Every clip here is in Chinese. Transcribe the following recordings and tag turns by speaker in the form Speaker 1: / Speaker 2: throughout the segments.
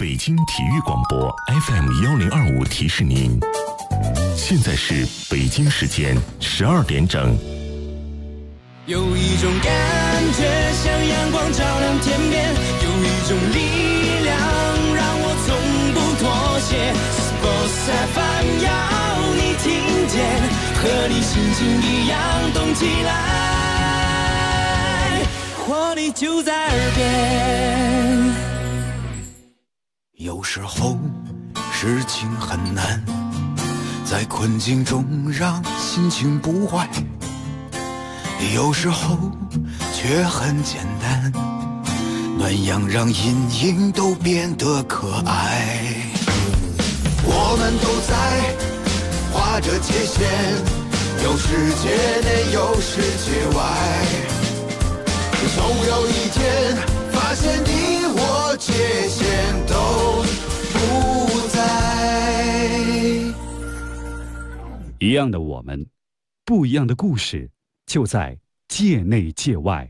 Speaker 1: 北京体育广播 FM1025提示您，现在是北京时间12点整。
Speaker 2: 有一种感觉像阳光照亮天边，有一种力量让我从不妥协。Sports FM 要你听见，和你心情一样动起来，活力就在耳边。
Speaker 3: 有时候事情很难，在困境中让心情不坏，有时候却很简单，暖阳让阴影都变得可爱。我们都在画着界限，有世界内有世界外，总有一天发现你我界限都不在。
Speaker 4: 一样的我们，不一样的故事，就在界内界外。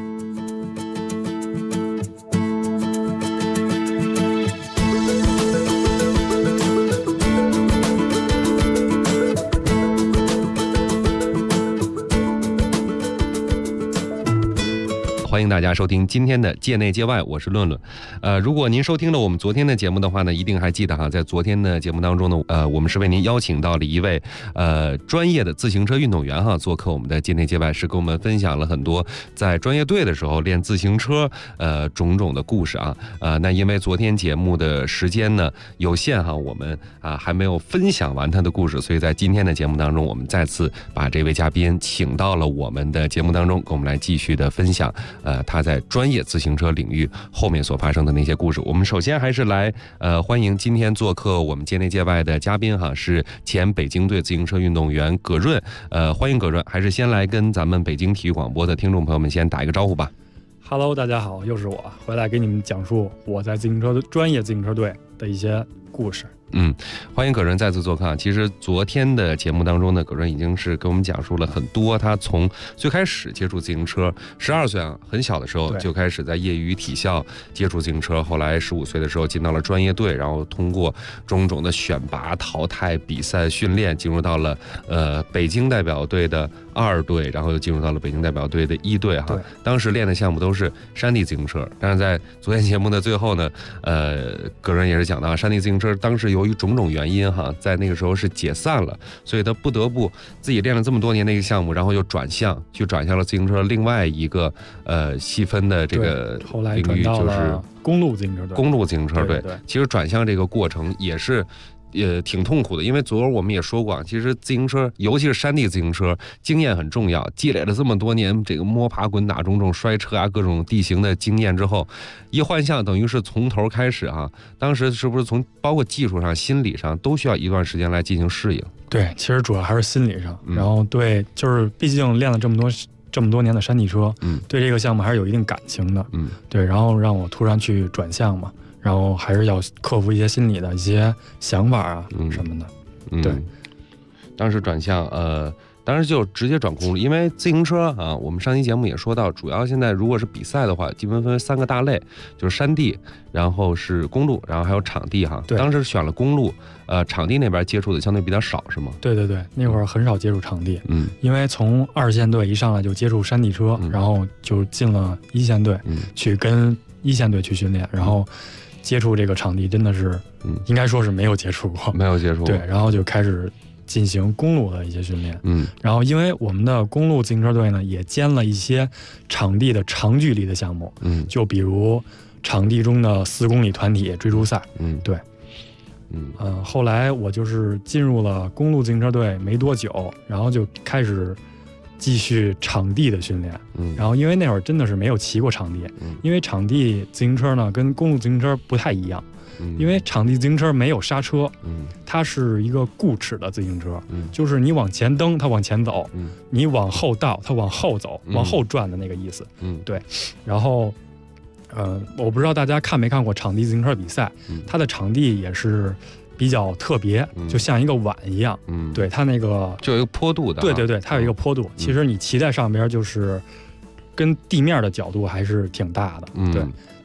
Speaker 5: 欢迎大家收听今天的界内界外，我是论论。如果您收听了我们昨天的节目的话呢，一定还记得哈，在昨天的节目当中呢，我们是为您邀请到了一位专业的自行车运动员哈，做客我们的界内界外，是跟我们分享了很多在专业队的时候练自行车种种的故事啊。那因为昨天节目的时间呢有限哈，我们还没有分享完他的故事，所以在今天的节目当中，我们再次把这位嘉宾请到了我们的节目当中，跟我们来继续的分享他在专业自行车领域后面所发生的那些故事。我们首先还是来欢迎今天做客我们界内界外的嘉宾哈，是前北京队自行车运动员葛润。欢迎葛润，还是先来跟咱们北京体育广播的听众朋友们先打一个招呼吧。
Speaker 6: Hello， 大家好，又是我回来给你们讲述我在专业自行车队的一些故事。
Speaker 5: 欢迎葛润再次做客。其实昨天的节目当中呢，葛润已经是给我们讲述了很多他从最开始接触自行车，12岁啊，很小的时候就开始在业余体校接触自行车，后来15岁的时候进到了专业队，然后通过种种的选拔、淘汰、比赛、训练，进入到了北京代表队的2队，然后又进入到了北京代表队的1队哈。当时练的项目都是山地自行车，但是在昨天节目的最后呢，葛润也是讲到山地自行车当时由于种种原因哈，在那个时候是解散了，所以他不得不自己练了这么多年的一个项目，然后又转向了自行车另外一个细分的这个领域，就是
Speaker 6: 公路自行车队。
Speaker 5: 公路自行车队，其实转向这个过程也挺痛苦的，因为昨儿我们也说过，其实自行车，尤其是山地自行车，经验很重要。积累了这么多年这个摸爬滚打、种种摔车啊、各种地形的经验之后，一换向等于是从头开始啊。当时是不是从包括技术上、心理上都需要一段时间来进行适应？
Speaker 6: 对，其实主要还是心理上。然后对，就是毕竟练了这么多年的山地车，对这个项目还是有一定感情的。对，然后让我突然去转向嘛。然后还是要克服一些心理的一些想法啊什么的。对，
Speaker 5: 当时转向当时就直接转公路，因为自行车啊，我们上期节目也说到，主要现在如果是比赛的话，基本分为3个大类，就是山地，然后是公路，然后还有场地哈。当时选了公路，场地那边接触的相对比较少，是吗？对，
Speaker 6: 那会儿很少接触场地，因为从2线队一上来就接触山地车，然后就进了1线队，去跟1线队去训练，然后接触这个场地真的是，应该说是没有接触过。对，然后就开始进行公路的一些训练。然后因为我们的公路自行车队呢，也兼了一些场地的长距离的项目。就比如场地中的4公里团体追逐赛。对。后来我就是进入了公路自行车队没多久，然后就开始继续场地的训练。然后因为那会儿真的是没有骑过场地，因为场地自行车呢跟公路自行车不太一样，因为场地自行车没有刹车，它是一个固齿的自行车，就是你往前蹬它往前走，你往后倒它往后走，往后转的那个意思。对。然后我不知道大家看没看过场地自行车比赛，它的场地也是比较特别，就像一个碗一样。对，它那个
Speaker 5: 就有一个坡度的。
Speaker 6: 对，它有一个坡度。其实你骑在上边就是跟地面的角度还是挺大的。对，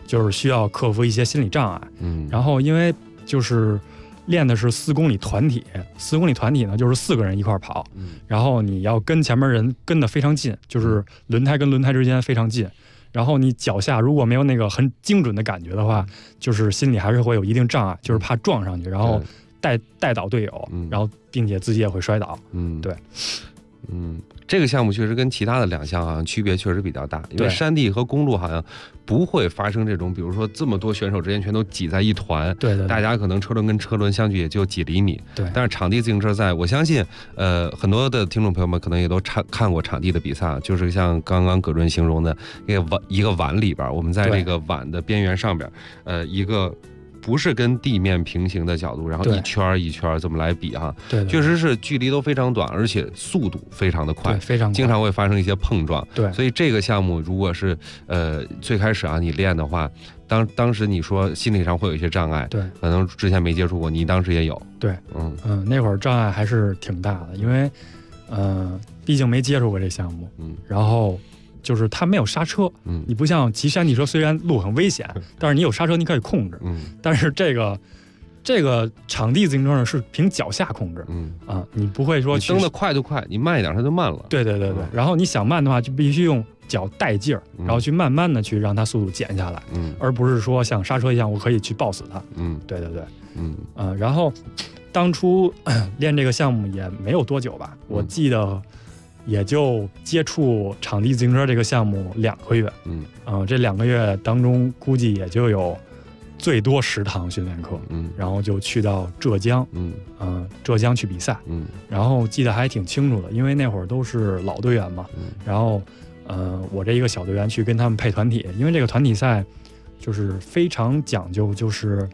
Speaker 6: 就是需要克服一些心理障碍。然后因为就是练的是4公里团体，4公里团体呢就是4个人一块跑，然后你要跟前面人跟得非常近，就是轮胎跟轮胎之间非常近。然后你脚下如果没有那个很精准的感觉的话，就是心里还是会有一定障碍，就是怕撞上去，然后带倒队友，然后并且自己也会摔倒。对。
Speaker 5: 这个项目确实跟其他的2项好像区别确实比较大，因为山地和公路好像不会发生这种，比如说这么多选手之间全都挤在一团，
Speaker 6: 对，
Speaker 5: 大家可能车轮跟车轮相距也就几厘米，
Speaker 6: 对。
Speaker 5: 但是场地自行车赛，我相信，很多的听众朋友们可能也都看过场地的比赛，就是像刚刚葛润形容的一个碗里边，我们在这个碗的边缘上边，一个。不是跟地面平行的角度，然后一圈一圈这么来比哈，
Speaker 6: 对，
Speaker 5: 确实是距离都非常短，而且速度非常的快，
Speaker 6: 非常快，
Speaker 5: 经常会发生一些碰撞。
Speaker 6: 对，
Speaker 5: 所以这个项目如果是最开始啊你练的话，当时你说心理上会有一些障碍，
Speaker 6: 对，
Speaker 5: 可能之前没接触过，你当时也有，
Speaker 6: 对，那会儿障碍还是挺大的，因为毕竟没接触过这项目，然后。就是它没有刹车，你不像骑山地车，虽然路很危险，但是你有刹车，你可以控制。但是这个场地自行车呢是凭脚下控制，你不会说
Speaker 5: 蹬得快就快，你慢一点它就慢了。
Speaker 6: 对。然后你想慢的话，就必须用脚带劲儿，然后去慢慢的去让它速度减下来，而不是说像刹车一样，我可以去抱死它。对。然后当初练这个项目也没有多久吧，我记得。也就接触场地自行车这个项目2个月，这2个月当中估计也就有最多10堂训练课，然后就去到浙江，浙江去比赛，然后记得还挺清楚的，因为那会儿都是老队员嘛，然后我这一个小队员去跟他们配团体，因为这个团体赛就是非常讲究，就是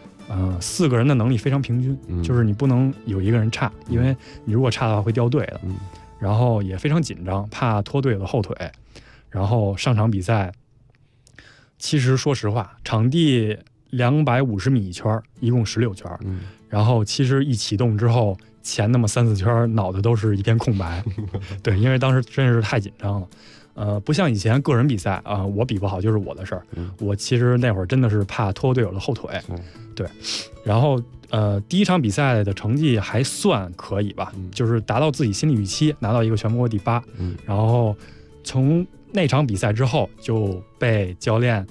Speaker 6: 4个人的能力非常平均，就是你不能有一个人差，因为你如果差的话会掉队的。然后也非常紧张，怕拖队友的后腿。然后上场比赛，其实说实话，场地250米一圈，一共16圈。然后其实一启动之后，前那么3-4圈，脑袋都是一片空白。对，因为当时真是太紧张了。不像以前个人比赛啊，我比不好就是我的事儿。我其实那会儿真的是怕拖队友的后腿。对，然后。第一场比赛的成绩还算可以吧，就是达到自己心理预期，拿到一个全国第8。然后从那场比赛之后就被教练，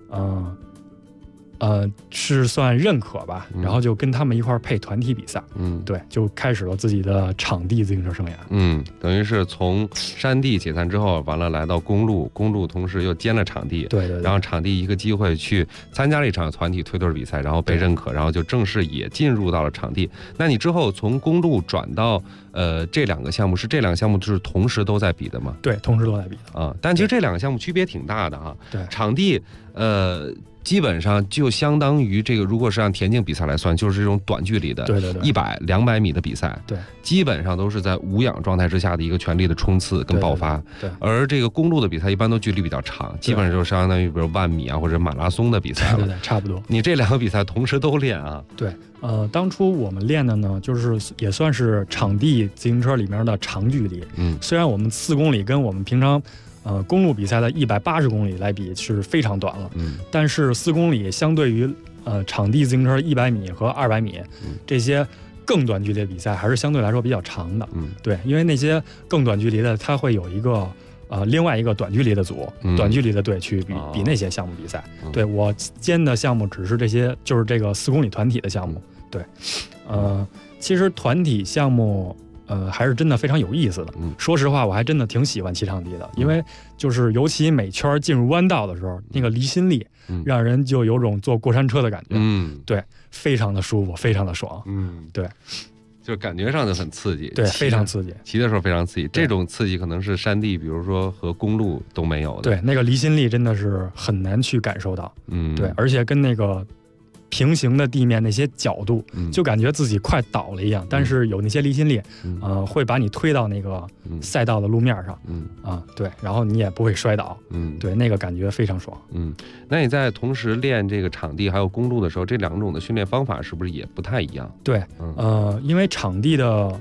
Speaker 6: 是算认可吧，然后就跟他们一块儿配团体比赛，对，就开始了自己的场地自行车生涯。
Speaker 5: 等于是从山地解散之后，完了来到公路同时又兼了场地，
Speaker 6: 对，
Speaker 5: 然后场地一个机会去参加了一场团体推队比赛，然后被认可，然后就正式也进入到了场地。那你之后从公路转到这2个项目，是这2个项目是同时都在比的吗？
Speaker 6: 对，同时都在比的
Speaker 5: 啊。但其实这2个项目区别挺大的哈。
Speaker 6: 对，
Speaker 5: 场地基本上就相当于这个，如果是按田径比赛来算，就是这种短距离的，100、200米的比赛，
Speaker 6: 对，
Speaker 5: 基本上都是在无氧状态之下的一个全力的冲刺跟爆发。
Speaker 6: 对，
Speaker 5: 而这个公路的比赛一般都距离比较长，基本上就相当于比如10000米啊或者马拉松的比赛了。
Speaker 6: 对，差不多。
Speaker 5: 你这2个比赛同时都练啊？
Speaker 6: 对，当初我们练的呢，就是也算是场地自行车里面的长距离。虽然我们4公里跟我们平常。公路比赛的180公里来比是非常短了，但是4公里相对于场地自行车100米和200米，这些更短距离的比赛还是相对来说比较长的。对，因为那些更短距离的，它会有一个另外一个短距离的组，短距离的队去比那些项目比赛。对，我兼的项目只是这些，就是这个4公里团体的项目。对，其实团体项目。还是真的非常有意思的。说实话，我还真的挺喜欢骑场地的，因为就是尤其每圈进入弯道的时候，那个离心力，让人就有种坐过山车的感觉。对，非常的舒服，非常的爽。对，
Speaker 5: 就感觉上就很刺激。
Speaker 6: 对，非常刺激。
Speaker 5: 骑的时候非常刺激，这种刺激可能是山地，比如说和公路都没有的。
Speaker 6: 对，那个离心力真的是很难去感受到。对，而且跟那个。平行的地面那些角度，就感觉自己快倒了一样，但是有那些离心力，会把你推到那个赛道的路面上，对，然后你也不会摔倒，对，那个感觉非常爽。
Speaker 5: 那你在同时练这个场地还有公路的时候，这2种的训练方法是不是也不太一样？
Speaker 6: 对，因为场地的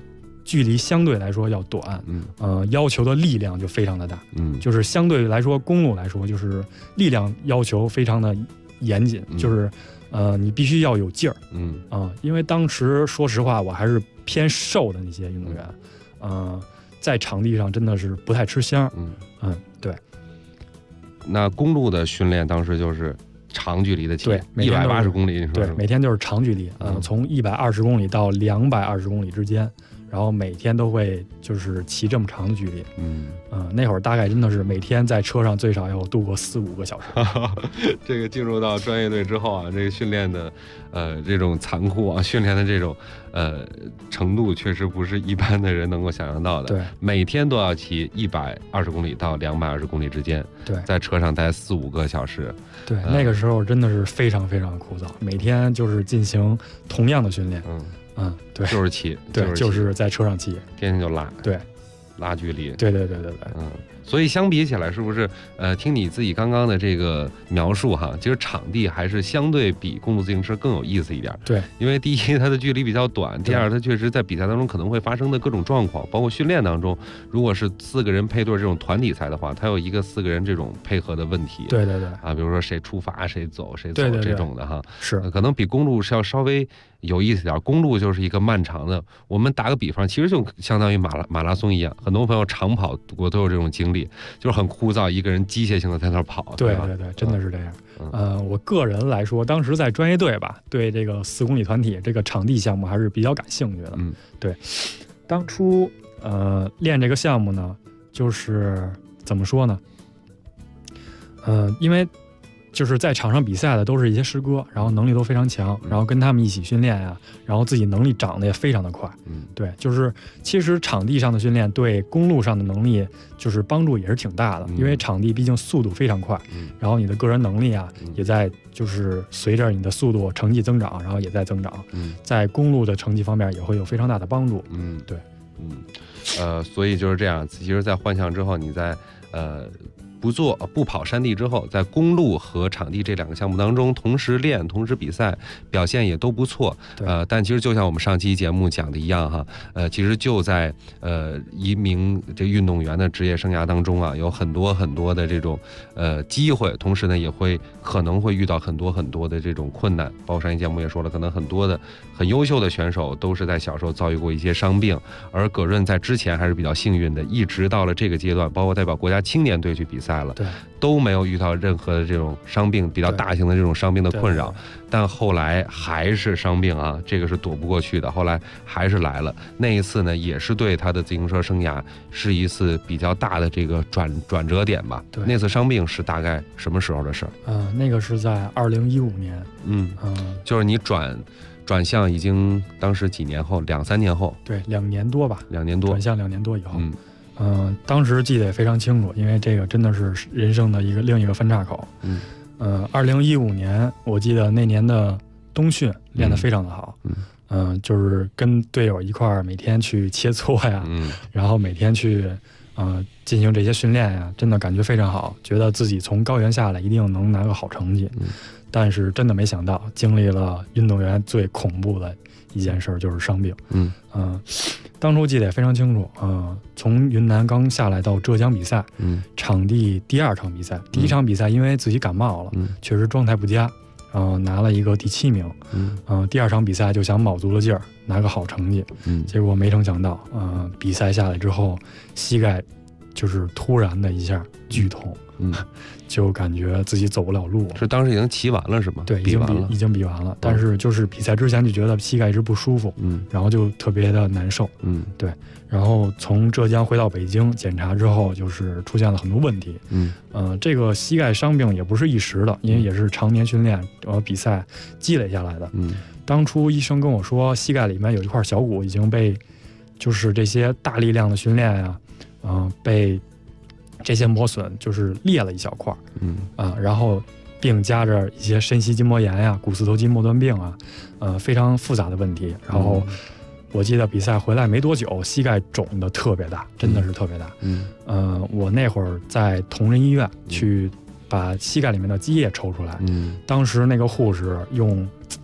Speaker 6: 距离相对来说要短，要求的力量就非常的大，就是相对来说公路来说，就是力量要求非常的严谨，就是你必须要有劲儿，因为当时说实话我还是偏瘦的那些运动员，在场地上真的是不太吃香，对。
Speaker 5: 那公路的训练当时就是长距离的骑，
Speaker 6: 对
Speaker 5: ，180公里，
Speaker 6: 对，每天就是长距离，从120公里到220公里之间，然后每天都会就是骑这么长的距离，那会儿大概真的是每天在车上最少要度过4-5个小时。
Speaker 5: 这个进入到专业队之后啊，这个训练的这种残酷啊，训练的这种程度，确实不是一般的人能够想象到的。
Speaker 6: 对，
Speaker 5: 每天都要骑120公里到220公里之间，
Speaker 6: 对，
Speaker 5: 在车上待4-5个小时。
Speaker 6: 对，那个时候真的是非常非常枯燥，每天就是进行同样的训练。对，
Speaker 5: 就是骑，
Speaker 6: 对，就是在车上骑，
Speaker 5: 天天就拉，
Speaker 6: 对，
Speaker 5: 拉距离，
Speaker 6: 对，
Speaker 5: 所以相比起来，是不是听你自己刚刚的这个描述哈，其实场地还是相对比公路自行车更有意思一点。
Speaker 6: 对，
Speaker 5: 因为第一它的距离比较短，第二它确实在比赛当中可能会发生的各种状况，包括训练当中，如果是4个人配对这种团体赛的话，它有一个4个人这种配合的问题。
Speaker 6: 对
Speaker 5: 啊，比如说谁出发谁走这种的哈，
Speaker 6: 是
Speaker 5: 可能比公路是要稍微有意思点。公路就是一个漫长的，我们打个比方，其实就相当于马拉松一样，很多朋友长跑我都有这种经历，就是很枯燥，一个人机械性的在那跑。
Speaker 6: 对，真的是这样。我个人来说，当时在专业队吧，对这个4公里团体这个场地项目还是比较感兴趣的。对，当初练这个项目呢，就是怎么说呢？因为就是在场上比赛的都是一些师哥，然后能力都非常强，然后跟他们一起训练呀，然后自己能力长得也非常的快。对，就是其实场地上的训练对公路上的能力就是帮助也是挺大的，因为场地毕竟速度非常快，然后你的个人能力啊也在就是随着你的速度成绩增长，然后也在增长，在公路的成绩方面也会有非常大的帮助。对，
Speaker 5: 所以就是这样，其实在换向之后，你在不跑山地之后，在公路和场地这2个项目当中同时练同时比赛，表现也都不错。但其实就像我们上期节目讲的一样哈，其实就在一名这运动员的职业生涯当中啊，有很多很多的这种机会，同时呢也可能会遇到很多很多的这种困难。包括上期节目也说了，可能很多的很优秀的选手都是在小时候遭遇过一些伤病，而葛润在之前还是比较幸运的，一直到了这个阶段，包括代表国家青年队去比赛了，
Speaker 6: 对，
Speaker 5: 都没有遇到任何的这种伤病，比较大型的这种伤病的困扰。但后来还是伤病啊，这个是躲不过去的，后来还是来了。那一次呢，也是对他的自行车生涯是一次比较大的这个转折点吧。
Speaker 6: 对，
Speaker 5: 那次伤病是大概什么时候的事儿？
Speaker 6: 那个是在2015年。
Speaker 5: 就是你转向已经当时几年后，2-3年后？
Speaker 6: 对，2年多吧。
Speaker 5: 2年多。
Speaker 6: 转向2年多以后。当时记得也非常清楚，因为这个真的是人生的另一个分岔口。2015年，我记得那年的冬训练得非常的好。就是跟队友一块儿每天去切磋呀，然后每天去进行这些训练呀，真的感觉非常好，觉得自己从高原下来一定能拿个好成绩。但是真的没想到，经历了运动员最恐怖的一件事，就是伤病。当初记得也非常清楚。从云南刚下来到浙江比赛，场地第2场比赛，第1场比赛因为自己感冒了，确实状态不佳，拿了一个第7名。第2场比赛就想卯足了劲儿拿个好成绩，结果没成想到，比赛下来之后，膝盖就是突然的一下剧痛。就感觉自己走不了路。
Speaker 5: 是当时已经骑完了是吗？
Speaker 6: 对，已经比完了。但是就是比赛之前就觉得膝盖一直不舒服，然后就特别的难受。对。然后从浙江回到北京检查之后，就是出现了很多问题。这个膝盖伤病也不是一时的，因为也是常年训练比赛积累下来的。当初医生跟我说，膝盖里面有一块小骨已经被，就是这些大力量的训练呀，被这些磨损就是裂了一小块。然后并加着一些深膝筋膜炎呀、股四头肌末端病啊，非常复杂的问题。然后我记得比赛回来没多久，膝盖肿得特别大，真的是特别大。我那会儿在同仁医院去把膝盖里面的积液抽出来。当时那个护士用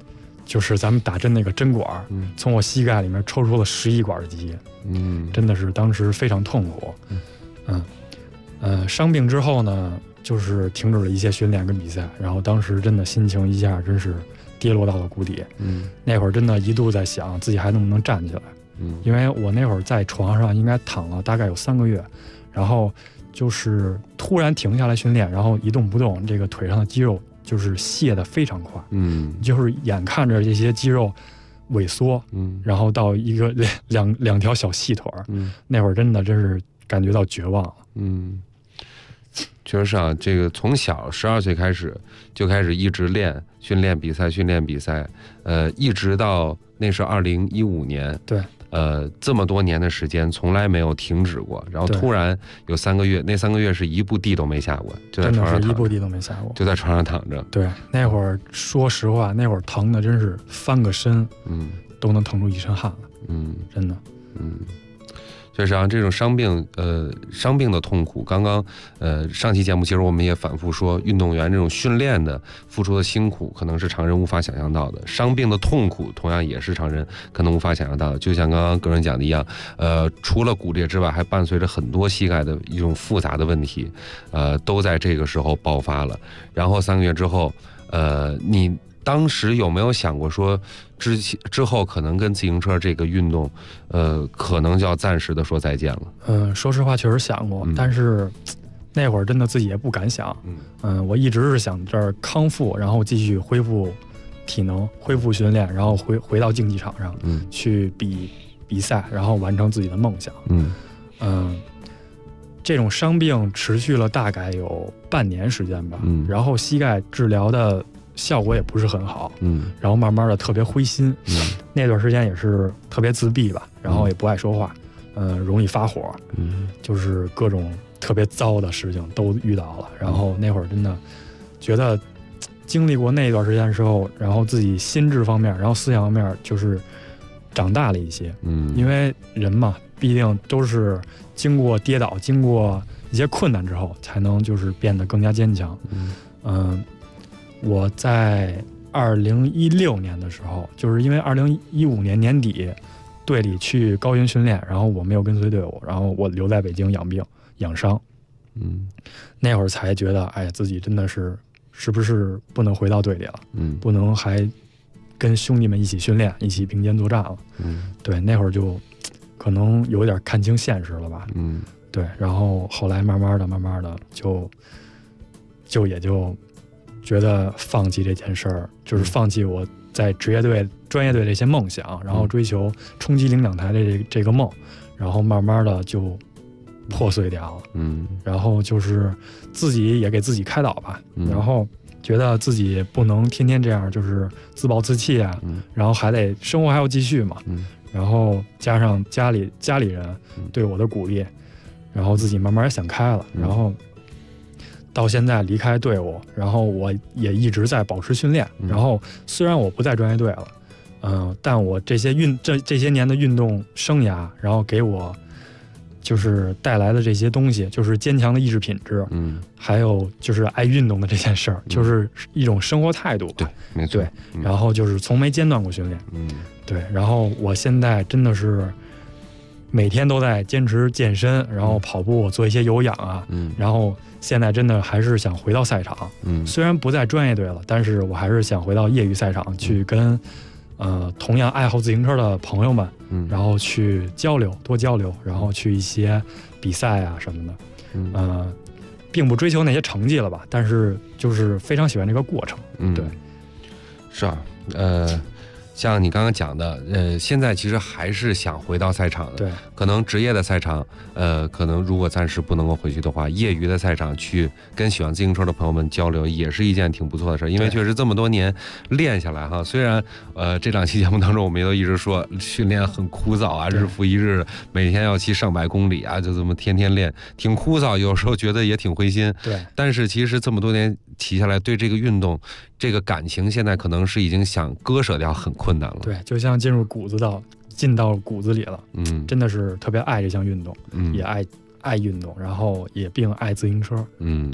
Speaker 6: 就是咱们打针那个针管，从我膝盖里面抽出了11管积液，真的是当时非常痛苦。伤病之后呢，就是停止了一些训练跟比赛，然后当时真的心情一下真是跌落到了谷底。那会儿真的一度在想自己还能不能站起来，因为我那会儿在床上应该躺了大概有3个月，然后就是突然停下来训练，然后一动不动，这个腿上的肌肉就是卸得非常快，就是眼看着这些肌肉萎缩，然后到一个两条小细腿，那会儿真是感觉到绝望了。
Speaker 5: 确实是啊，这个从小12岁开始就开始一直训练比赛，一直到那是2015年，
Speaker 6: 对，
Speaker 5: 这么多年的时间从来没有停止过，然后突然有3个月，那3个月是一步地都没下过，就在床上躺着，真的是一
Speaker 6: 步地都没下过，
Speaker 5: 就在床上躺着。
Speaker 6: 对，那会儿说实话，那会儿疼的真是翻个身，都能疼出一身汗来，真的，
Speaker 5: 确实啊，这种伤病的痛苦，刚刚上期节目其实我们也反复说，运动员这种训练的付出的辛苦，可能是常人无法想象到的。伤病的痛苦，同样也是常人可能无法想象到的。就像刚刚个人讲的一样，除了骨裂之外，还伴随着很多膝盖的一种复杂的问题，都在这个时候爆发了。然后3个月之后，你当时有没有想过说，之后可能跟自行车这个运动，可能就要暂时的说再见了？
Speaker 6: 说实话，确实想过，但是那会儿真的自己也不敢想。我一直是想这儿康复，然后继续恢复体能，恢复训练，然后回到竞技场上，去比赛，然后完成自己的梦想。这种伤病持续了大概有半年时间吧，然后膝盖治疗的效果也不是很好，然后慢慢的特别灰心，那段时间也是特别自闭吧，然后也不爱说话，容易发火，就是各种特别糟的事情都遇到了，然后那会儿真的觉得经历过那段时间的时候，然后自己心智方面，然后思想方面就是长大了一些，因为人嘛，毕竟都是经过跌倒，经过一些困难之后，才能就是变得更加坚强。我在2016年的时候，就是因为2015年年底队里去高原训练，然后我没有跟随队伍，然后我留在北京养病养伤。那会儿才觉得，哎，自己真的是不是不能回到队里了？不能还跟兄弟们一起训练，一起并肩作战了。对，那会儿就可能有点看清现实了吧。对，然后后来慢慢的就也就觉得放弃这件事儿，就是放弃我在职业队、专业队这些梦想，然后追求冲击领奖台的这个梦，然后慢慢的就破碎掉了。然后就是自己也给自己开导吧，然后觉得自己不能天天这样，就是自暴自弃啊，然后还得生活还要继续嘛。然后加上家里人对我的鼓励，然后自己慢慢想开了，然后到现在离开队伍，然后我也一直在保持训练。然后虽然我不在专业队了，但我这些年的运动生涯，然后给我就是带来的这些东西，就是坚强的意志品质，还有就是爱运动的这件事儿，就是一种生活态度。
Speaker 5: 对，没错。
Speaker 6: 对，然后就是从没间断过训练。对，然后我现在真的是每天都在坚持健身，然后跑步，做一些有氧啊，然后现在真的还是想回到赛场。虽然不在专业队了，但是我还是想回到业余赛场，去跟同样爱好自行车的朋友们，然后去多交流，然后去一些比赛啊什么的。并不追求那些成绩了吧，但是就是非常喜欢这个过程。对，
Speaker 5: 是啊，像你刚刚讲的，现在其实还是想回到赛场的。
Speaker 6: 对，
Speaker 5: 可能职业的赛场，可能如果暂时不能够回去的话，业余的赛场去跟喜欢自行车的朋友们交流，也是一件挺不错的事。因为确实这么多年练下来哈，虽然这2期节目当中我们也都一直说训练很枯燥啊，日复一日，每天要骑上百公里啊，就这么天天练，挺枯燥，有时候觉得也挺灰心。
Speaker 6: 对，
Speaker 5: 但是其实这么多年骑下来，对这个运动这个感情，现在可能是已经想割舍掉很困难了。
Speaker 6: 对，就像进到骨子里了。真的是特别爱这项运动，也爱运动，然后也并爱自行车。对，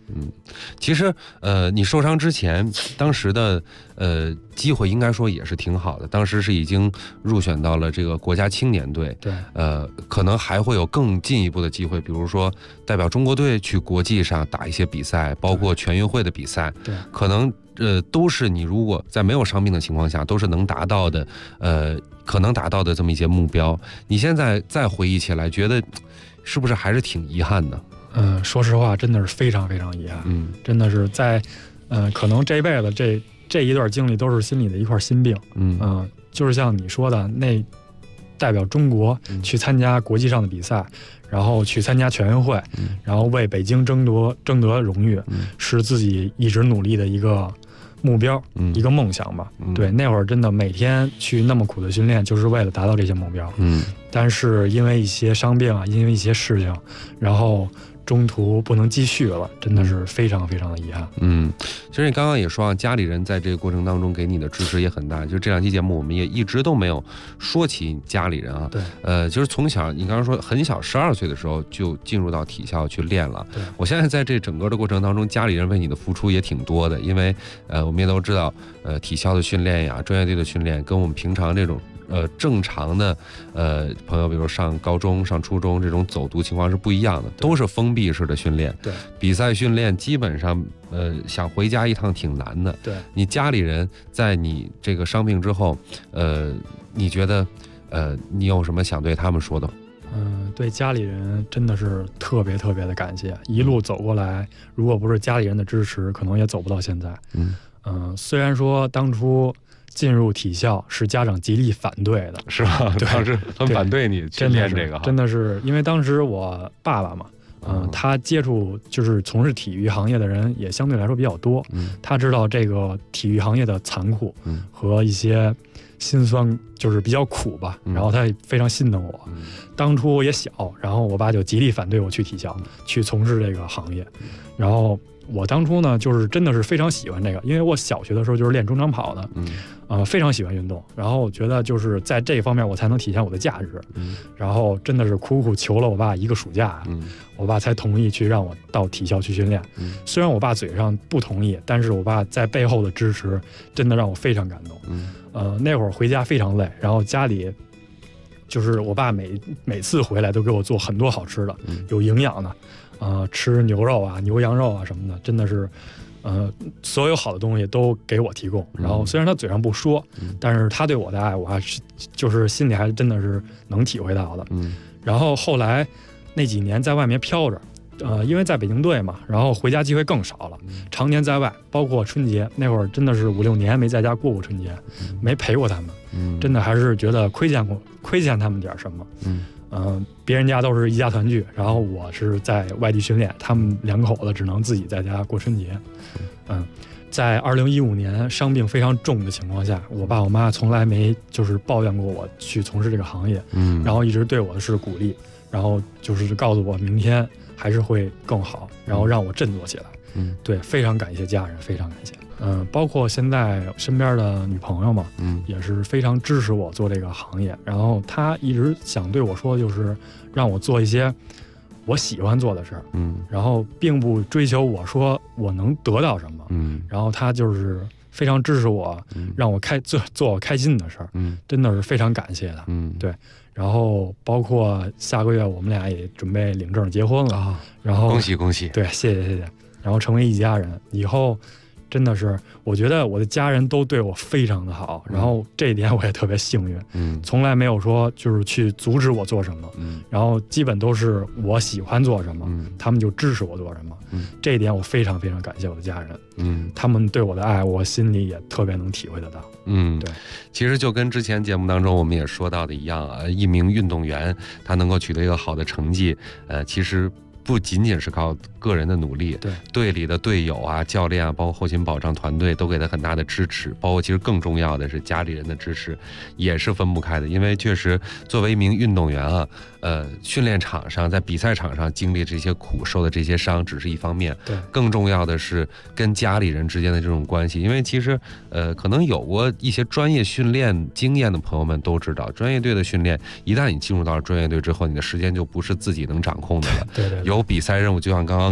Speaker 5: 其实你受伤之前，当时的机会应该说也是挺好的，当时是已经入选到了这个国家青年队，
Speaker 6: 对，
Speaker 5: 可能还会有更进一步的机会，比如说代表中国队去国际上打一些比赛，包括全运会的比赛，
Speaker 6: 对，
Speaker 5: 可能都是你如果在没有伤病的情况下，都是能达到的，可能达到的这么一些目标。你现在再回忆起来，觉得是不是还是挺遗憾的？
Speaker 6: 说实话，真的是非常非常遗憾。真的是在，可能这一辈子这一段经历都是心里的一块心病。就是像你说的，那代表中国去参加国际上的比赛，然后去参加全运会，然后为北京争得荣誉，是自己一直努力的一个目标，一个梦想吧。对，那会儿真的每天去那么苦的训练，就是为了达到这些目标。但是因为一些伤病啊，因为一些事情，然后中途不能继续了，真的是非常非常的遗憾。
Speaker 5: 其实你刚刚也说啊，家里人在这个过程当中给你的支持也很大。就这两期节目，我们也一直都没有说起家里人啊。
Speaker 6: 对，
Speaker 5: 就是从小你刚刚说很小，12岁的时候就进入到体校去练了。
Speaker 6: 对，
Speaker 5: 我现在在这整个的过程当中，家里人为你的付出也挺多的，因为我们也都知道，体校的训练呀，专业队的训练，跟我们平常这种正常的朋友，比如上高中、上初中这种走读情况是不一样的，都是封闭式的训练。
Speaker 6: 对，
Speaker 5: 比赛训练基本上想回家一趟挺难的。
Speaker 6: 对，
Speaker 5: 你家里人在你这个伤病之后，你觉得你有什么想对他们说的？
Speaker 6: 对家里人真的是特别特别的感谢，一路走过来，如果不是家里人的支持，可能也走不到现在。虽然说当初进入体校是家长极力反对的，
Speaker 5: 是吧？当时很反对你去练这个，
Speaker 6: 真的是因为当时我爸爸嘛，他接触就是从事体育行业的人也相对来说比较多，他知道这个体育行业的残酷和一些心酸，就是比较苦吧，然后他也非常心疼我。当初也小，然后我爸就极力反对我去体校去从事这个行业，然后我当初呢，就是真的是非常喜欢这个，因为我小学的时候就是练中长跑的，非常喜欢运动，然后我觉得就是在这方面我才能体现我的价值，然后真的是苦苦求了我爸一个暑假，我爸才同意去让我到体校去训练。虽然我爸嘴上不同意，但是我爸在背后的支持真的让我非常感动。那会儿回家非常累，然后家里就是我爸每次回来都给我做很多好吃的，有营养的。吃牛肉啊、牛羊肉啊什么的，真的是，所有好的东西都给我提供。然后虽然他嘴上不说，但是他对我的爱，我还是就是心里还真的是能体会到的。然后后来那几年在外面飘着，因为在北京队嘛，然后回家机会更少了，常年在外，包括春节那会儿，真的是5、6年没在家过过春节，没陪过他们，真的还是觉得亏欠他们点什么。别人家都是一家团聚，然后我是在外地训练，他们两口子只能自己在家过春节。在2015年伤病非常重的情况下，我爸我妈从来没就是抱怨过我去从事这个行业，然后一直对我是鼓励，然后就是告诉我明天还是会更好，然后让我振作起来。对，非常感谢家人，非常感谢。包括现在身边的女朋友嘛，也是非常支持我做这个行业。然后她一直想对我说，就是让我做一些我喜欢做的事儿，然后并不追求我说我能得到什么，然后她就是非常支持我，让我做我开心的事儿，真的是非常感谢她。对。然后包括下个月我们俩也准备领证结婚了，然后
Speaker 5: 恭喜恭喜！
Speaker 6: 对，谢谢。然后成为一家人以后。真的是，我觉得我的家人都对我非常的好，然后这一点我也特别幸运，从来没有说就是去阻止我做什么，然后基本都是我喜欢做什么，他们就支持我做什么，这一点我非常非常感谢我的家人，他们对我的爱，我心里也特别能体会得到。对，
Speaker 5: 其实就跟之前节目当中我们也说到的一样啊，一名运动员他能够取得一个好的成绩，其实不仅仅是靠个人的努力，队里的队友啊、教练啊，包括后勤保障团队都给他很大的支持，包括其实更重要的是家里人的支持，也是分不开的。因为确实作为一名运动员啊，训练场上在比赛场上经历这些苦、受的这些伤只是一方面，更重要的是跟家里人之间的这种关系。因为其实可能有过一些专业训练经验的朋友们都知道，专业队的训练一旦你进入到了专业队之后，你的时间就不是自己能掌控的了。有比赛任务，就像刚刚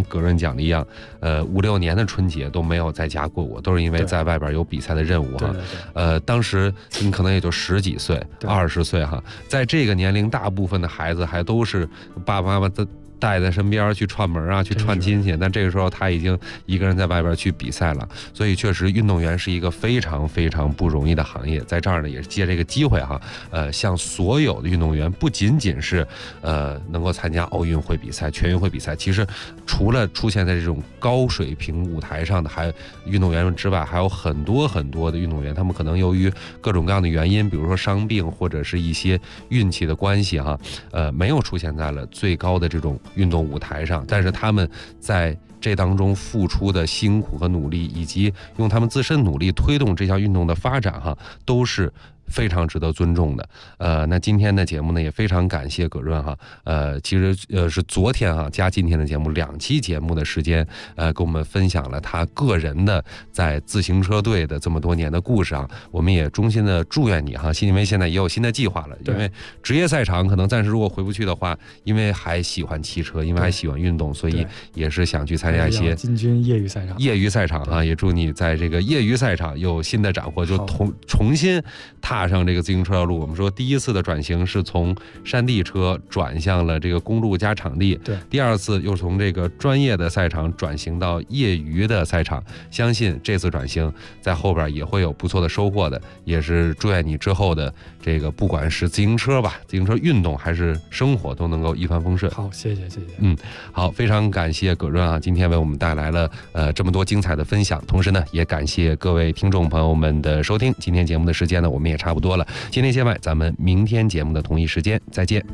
Speaker 5: 刚葛润讲的一样，5、6年的春节都没有在家过过，都是因为在外边有比赛的任务哈。当时你可能也就10几岁、20岁哈，在这个年龄，大部分的孩子还都是爸爸妈妈的带在身边去串门啊，去串亲戚，但这个时候他已经一个人在外边去比赛了，所以确实运动员是一个非常非常不容易的行业。在这儿呢，也是借这个机会哈，向所有的运动员，不仅仅是能够参加奥运会比赛、全运会比赛，其实除了出现在这种高水平舞台上的运动员之外，还有很多很多的运动员，他们可能由于各种各样的原因，比如说伤病或者是一些运气的关系哈，没有出现在了最高的这种运动舞台上，但是他们在这当中付出的辛苦和努力，以及用他们自身努力推动这项运动的发展哈，都是非常值得尊重的。那今天的节目呢，也非常感谢葛润哈。其实是昨天哈加今天的节目2期节目的时间，跟我们分享了他个人的在自行车队的这么多年的故事啊。我们也衷心的祝愿你哈，因为现在也有新的计划了，因为职业赛场可能暂时如果回不去的话，因为还喜欢骑车，因为还喜欢运动，所以也是想去参加一些
Speaker 6: 进军业余赛场。
Speaker 5: 业余赛场啊，也祝你在这个业余赛场有新的斩获，就重新踏上这个自行车道路。我们说第一次的转型是从山地车转向了这个公路加场地，
Speaker 6: 对，
Speaker 5: 第2次又从这个专业的赛场转型到业余的赛场。相信这次转型在后边也会有不错的收获的，也是祝愿你之后的这个不管是自行车吧、自行车运动还是生活都能够一帆风顺。
Speaker 6: 好，谢谢。
Speaker 5: 好，非常感谢葛润啊，今天为我们带来了这么多精彩的分享，同时呢也感谢各位听众朋友们的收听。今天节目的时间呢我们也差不多了，今天节外咱们明天节目的同一时间再见。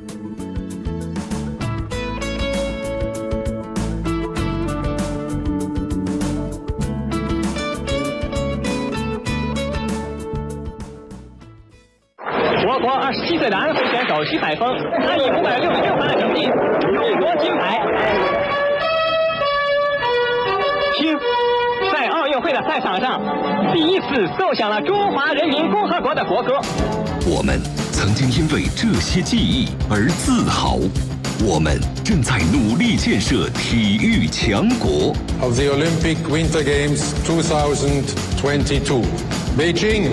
Speaker 7: 我国27岁的安徽选手徐载峰，他以566分的成绩勇夺金牌。在奥运会的赛场上，第一次奏响了中华人民共和国的国歌。
Speaker 1: 我们曾经因为这些记忆而自豪，我们正在努力建设体育强国。
Speaker 8: Of the Olympic Winter Games 2022, Beijing.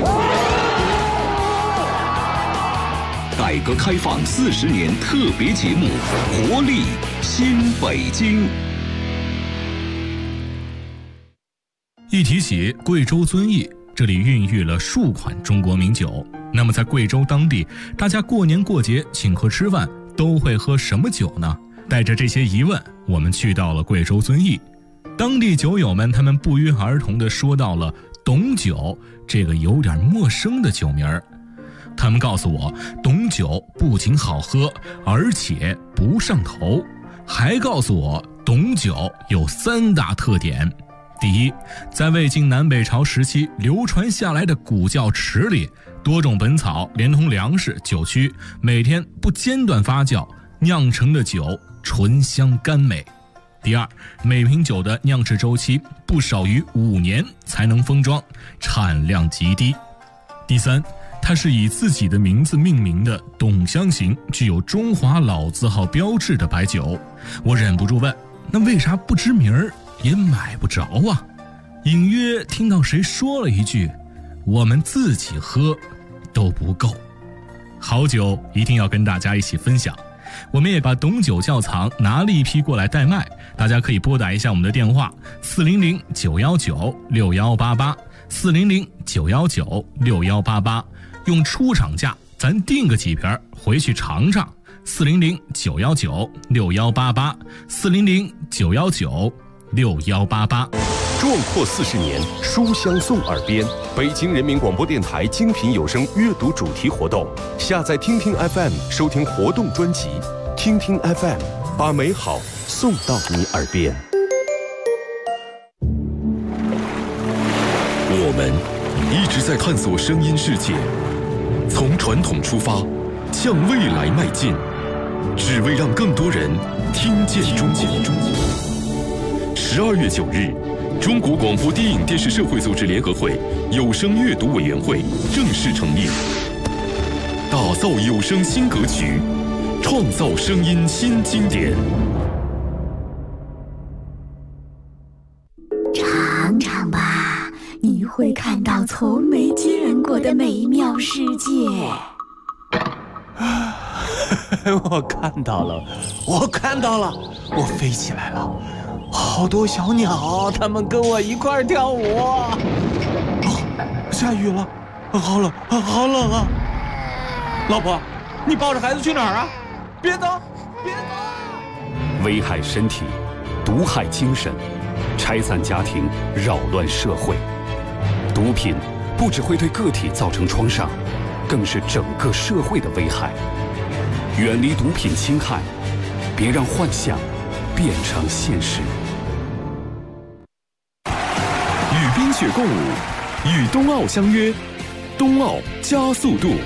Speaker 1: 改革开放40年特别节目《活力新北京》。
Speaker 9: 一提起贵州遵义，这里孕育了数款中国名酒。那么在贵州当地，大家过年过节请客吃饭都会喝什么酒呢？带着这些疑问，我们去到了贵州遵义。当地酒友们他们不约而同地说到了董酒这个有点陌生的酒名儿。他们告诉我，董酒不仅好喝，而且不上头，还告诉我董酒有3大特点。第一，在魏晋南北朝时期流传下来的古窖池里，多种本草连同粮食、酒曲，每天不间断发酵，酿成的酒醇香甘美。第二，每瓶酒的酿制周期不少于5年才能封装，产量极低。第三，它是以自己的名字命名的董香型，具有中华老字号标志的白酒。我忍不住问，那为啥不知名儿也买不着啊？隐约听到谁说了一句，我们自己喝都不够。好酒一定要跟大家一起分享，我们也把董酒窖藏拿了一批过来代卖，大家可以拨打一下我们的电话400-919-6188 400-919-6188，用出厂价咱订个几瓶回去尝尝。400-919-6188 400-919-6188。
Speaker 1: 壮阔40年，书香送耳边。北京人民广播电台精品有声阅读主题活动，下载听听 FM 收听活动专辑，听听 FM 把美好送到你耳边。我们一直在探索声音世界，从传统出发，向未来迈进，只为让更多人听见中国。12月9日，中国广播电影电视社会组织联合会有声阅读委员会正式成立，打造有声新格局，创造声音新经典。
Speaker 10: 从没见过的美妙世界。
Speaker 3: 我看到了，我飞起来了，好多小鸟，它们跟我一块跳舞。下雨了，好冷啊！老婆，你抱着孩子去哪儿啊？别走！
Speaker 4: 危害身体，毒害精神，拆散家庭，扰乱社会。毒品不只会对个体造成创伤，更是整个社会的危害。远离毒品侵害，别让幻想变成现实。
Speaker 1: 与冰雪共舞，与冬奥相约，冬奥加速度。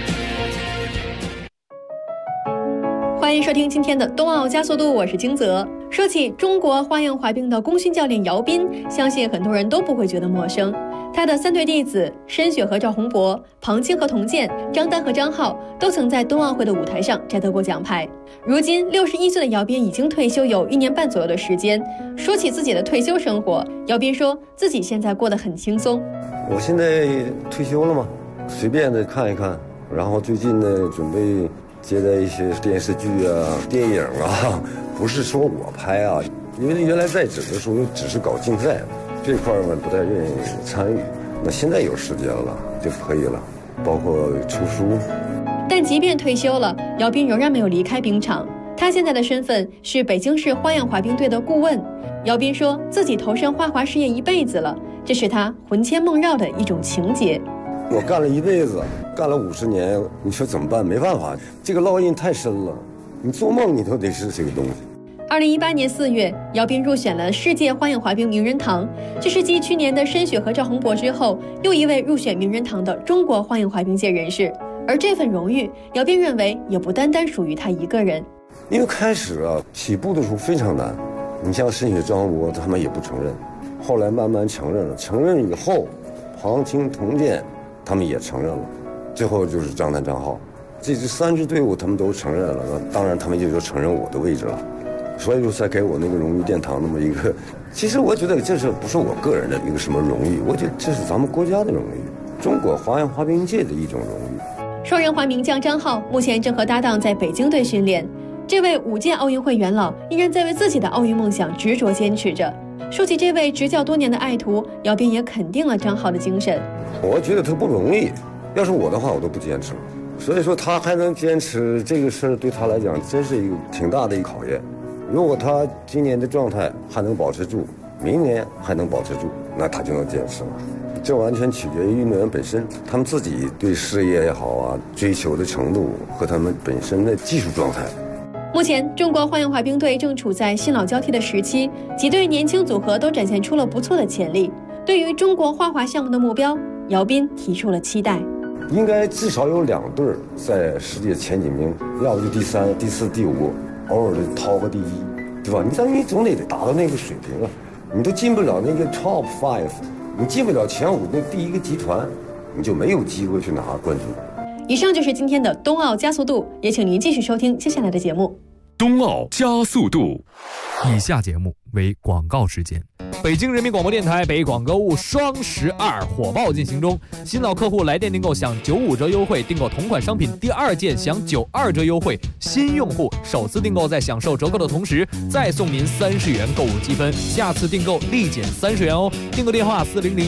Speaker 11: 欢迎收听今天的冬奥加速度，我是金泽。说起中国花样滑冰的功勋教练姚斌，相信很多人都不会觉得陌生。他的3对弟子申雪和赵宏博、庞青和童健、张丹和张浩都曾在冬奥会的舞台上摘得过奖牌。如今61岁的姚斌已经退休有1年半左右的时间。说起自己的退休生活，姚斌说自己现在过得很轻松。
Speaker 12: 我现在退休了嘛，随便的看一看，然后最近呢准备接待一些电视剧啊、电影啊，不是说我拍啊，因为原来在职的时候只是搞竞赛，这块呢不太愿意参与。那现在有时间了就可以了，包括出书。
Speaker 11: 但即便退休了，姚斌仍然没有离开冰场。他现在的身份是北京市花样滑冰队的顾问。姚斌说自己投身花滑事业一辈子了，这是他魂牵梦绕的一种情结。
Speaker 12: 我干了一辈子，干了50年，你说怎么办？没办法，这个烙印太深了，你做梦你都得是这个东西。
Speaker 11: 2018年4月，姚斌入选了世界花样滑冰名人堂，这是继去年的申雪和赵宏博之后，又一位入选名人堂的中国花样滑冰界人士。而这份荣誉，姚斌认为也不单单属于他一个人。
Speaker 12: 因为开始啊，起步的时候非常难，你像申雪、赵宏博他们也不承认，后来慢慢承认了，承认以后，庞青、童健他们也承认了，最后就是张丹、张浩，这3支队伍他们都承认了，那当然他们也就承认我的位置了。所以说才给我那个荣誉殿堂那么一个，其实我觉得这是不是我个人的一个什么荣誉，我觉得这是咱们国家的荣誉，中国花样滑冰界的一种荣誉。
Speaker 11: 双人滑名将张浩目前正和搭档在北京队训练，这位5届奥运会元老依然在为自己的奥运梦想执着坚持着。说起这位执教多年的爱徒，姚斌也肯定了张浩的精神。
Speaker 12: 我觉得他不容易，要是我的话我都不坚持了，所以说他还能坚持这个事儿，对他来讲真是一个挺大的一个考验。如果他今年的状态还能保持住，明年还能保持住，那他就能坚持了。这完全取决于运动员本身，他们自己对事业也好啊，追求的程度和他们本身的技术状态。
Speaker 11: 目前，中国花样滑冰队正处在新老交替的时期，几对年轻组合都展现出了不错的潜力。对于中国花滑项目的目标，姚斌提出了期待。
Speaker 12: 应该至少有2对在世界前几名，要不就第3、第4、第5。偶尔的掏个第1，对吧？你总得达到那个水平啊！你都进不了那个 top 5， 你进不了前5那第1个集团，你就没有机会去拿冠军。
Speaker 11: 以上就是今天的冬奥加速度，也请您继续收听接下来的节目。
Speaker 1: 冬奥加速度。
Speaker 13: 以下节目为广告时间。北京人民广播电台北广购物双12火爆进行中，新老客户来电订购享95折优惠，订购同款商品第2件享92折优惠，新用户首次订购在享受折扣的同时，再送您30元购物积分，下次订购立减30元哦。订购电话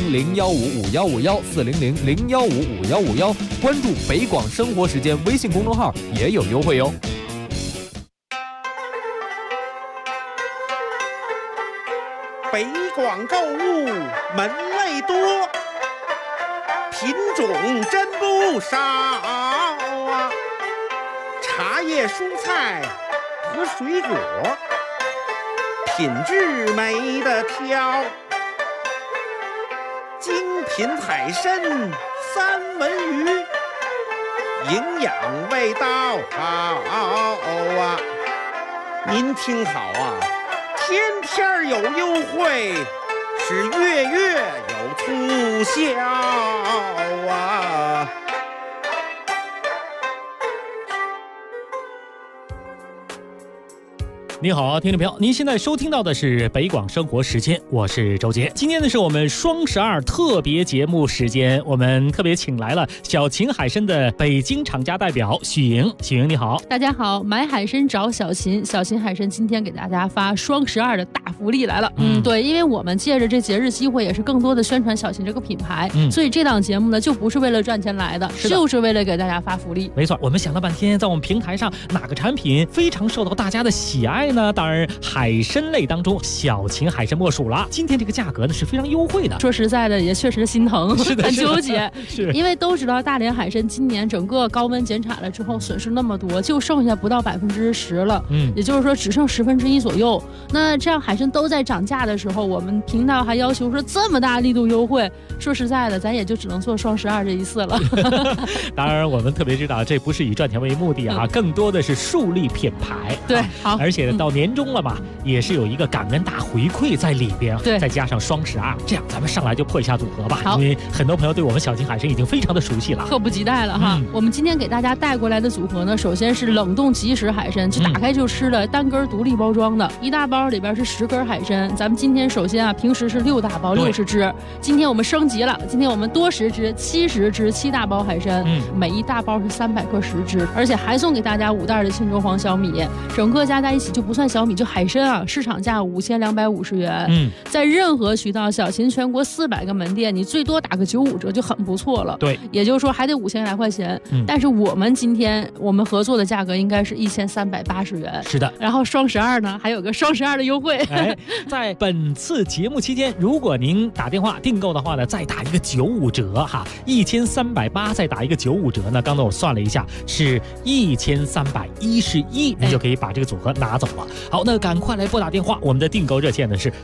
Speaker 13: 400-015-5151，400-015-5151，关注北广生活时间微信公众号也有优惠哦。
Speaker 14: 北广购物门类多，品种真不少啊！茶叶、蔬菜和水果，品质没得挑。精品海参、三文鱼，营养味道好啊！您听好啊！天天有优惠，是月月有促销啊！
Speaker 15: 你好，听众朋友，您现在收听到的是北广生活时间，我是周杰。今天呢是我们双12特别节目时间，我们特别请来了小秦海参的北京厂家代表许莹。许莹你好。
Speaker 16: 大家好，买海参找小秦，小秦海参今天给大家发双12的大福利来了。对，因为我们借着这节日机会，也是更多的宣传小秦这个品牌，所以这档节目呢就不是为了赚钱来的，就是为了给大家发福利。
Speaker 15: 没错，我们想了半天，在我们平台上哪个产品非常受到大家的喜爱呢？当然海参类当中小秦海参莫属了。今天这个价格呢是非常优惠的，
Speaker 16: 说实在的也确实心疼，很纠结。
Speaker 15: 是
Speaker 16: 因为都知道大连海参今年整个高温减产了之后损失那么多，就剩下不到10%了，也就是说只剩1/10左右。那这样海参都在涨价的时候，我们频道还要求说这么大力度优惠，说实在的咱也就只能做双12这一次了。
Speaker 15: 当然我们特别知道这不是以赚钱为目的啊，更多的是树立品牌。
Speaker 16: 对，好，
Speaker 15: 而且到年终了嘛，也是有一个感恩大回馈在里边，
Speaker 16: 对，
Speaker 15: 再加上双12，这样咱们上来就破一下组合吧。
Speaker 16: 好，
Speaker 15: 因为很多朋友对我们小秦海参已经非常的熟悉了，
Speaker 16: 迫不及待了哈。我们今天给大家带过来的组合呢，首先是冷冻即食海参，就打开就吃的，单根独立包装的，一大包里边是10根海参。咱们今天首先啊，平时是6大包60只，今天我们升级了，今天我们多10只70只7大包海参，每一大包是300克10只，而且还送给大家5袋的沁州黄小米，整个加在一起就不算小米，就海参啊，市场价5250元。在任何渠道，小秦全国400个门店，你最多打个95折就很不错了。
Speaker 15: 对，
Speaker 16: 也就是说还得5000来块钱。但是我们今天我们合作的价格应该是1380元。
Speaker 15: 是的，
Speaker 16: 然后双12呢还有个双12的优惠。
Speaker 15: 在本次节目期间，如果您打电话订购的话呢，再打一个95折哈，1380再打一个95折呢，刚才我算了一下是1311，您就可以把这个组合拿走了。好，那赶快来拨打电话，我们的订购热线呢是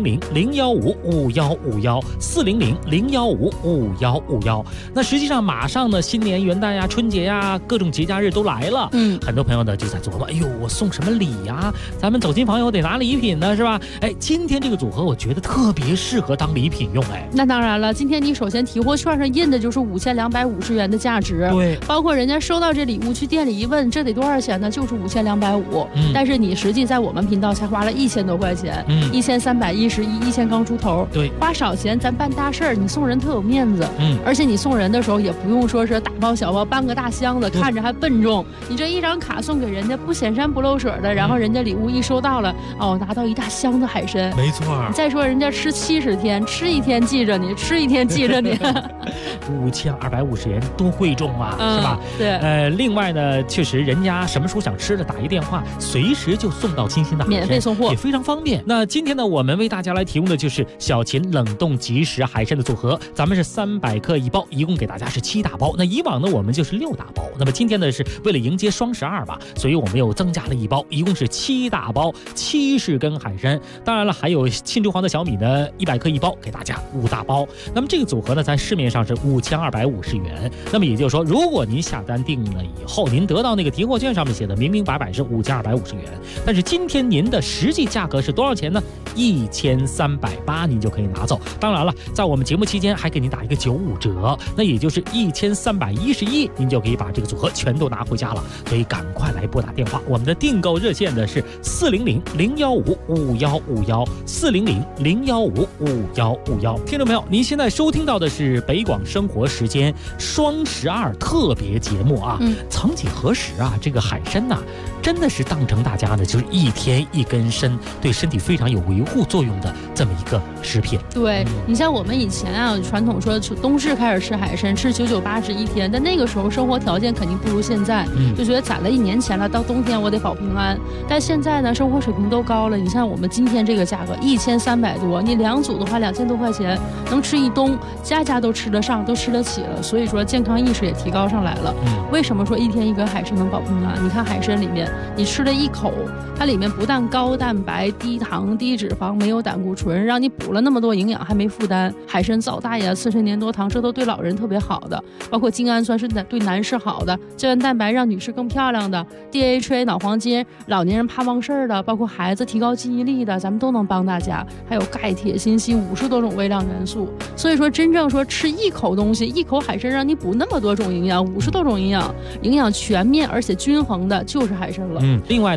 Speaker 15: 400-015-5151，400-015-5151。那实际上马上呢，新年元旦呀、春节呀，各种节假日都来了，很多朋友呢就在琢磨，哎呦，我送什么礼呀？咱们走亲朋友得拿礼品呢，是吧？今天这个组合我觉得特别适合当礼品用。
Speaker 16: 那当然了，今天你首先提货券上印的就是5250元的价值，
Speaker 15: 对，
Speaker 16: 包括人家收到这礼物去店里一问，这得多少钱呢？就是5250，但是你实际在我们频道才花了1000多块钱，1311，1000刚出头，
Speaker 15: 对，
Speaker 16: 花少钱咱办大事儿，你送人特有面子，而且你送人的时候也不用说是大包小包搬个大箱子，看着还笨重，你这一张卡送给人家不显山不漏水的，然后人家礼物一收到了，拿到一大箱子海参，
Speaker 15: 没错。
Speaker 16: 再说人家吃70天，吃一天记着你，吃一天记着你
Speaker 15: ，5250元多贵重啊，是吧？
Speaker 16: 对，
Speaker 15: 另外呢，确实人家什么时候想吃的，打一电话，随时就送到清新的海参，
Speaker 16: 免费送货，
Speaker 15: 也非常方便。那今天呢，我们为大家来提供的就是小秦冷冻即食海参的组合，咱们是300克一包，一共给大家是7大包。那以往呢，我们就是6大包。那么今天呢，是为了迎接双12吧，所以我们又增加了一包，一共是7大包，70根海参。当然了，还有沁州黄的小米呢，100克一包，给大家5大包。那么这个组合呢，在市面上是5250元。那么也就是说，如果您下单定了以后，您得到那个提货券上面写的明明白白是5250元，但是今天您的实际价格是多少钱呢？1380，您就可以拿走。当然了，在我们节目期间还给您打一个95折，那也就是1311，您就可以把这个组合全都拿回家了。所以赶快来拨打电话，我们的订购热线呢是400-015-5151，400-015-5151。听众朋友，您现在收听到的是北广生活时间双12特别节目啊。曾几何时啊，这个海参呐，真的是当成大家呢就是一天一根参，对身体非常有维护作用的这么一个食品。
Speaker 16: 对，你像我们以前啊，传统说冬至开始吃海参，吃9980一天，但那个时候生活条件肯定不如现在，就觉得攒了1年钱了，到冬天我得保平安。但现在呢，生活水平都高了，你像我们今天这个价格1300多，你2组的话2000多块钱，能吃一冬，家家都吃得上，都吃得起了。所以说健康意识也提高上来了。为什么说一天一根海参能保平安？你看海参里面，你吃了一口，它里面不但高蛋白、低糖、低脂肪，没有胆固醇，让你补了那么多营养还没负担。海参皂大爷、次参粘多糖，这都对老人特别好的，包括精氨酸是对男士好的，胶原蛋白让女士更漂亮的， DHA 脑黄金，老年人怕忘事儿的，包括孩子提高记忆力的，咱们都能帮大家。还有钙、铁、锌、硒50多种微量元素。所以说真正说吃一口东西，一口海参让你补那么多种营养，50多种营养，营养全面而且均衡的就是海参了。
Speaker 15: 另外呢，这个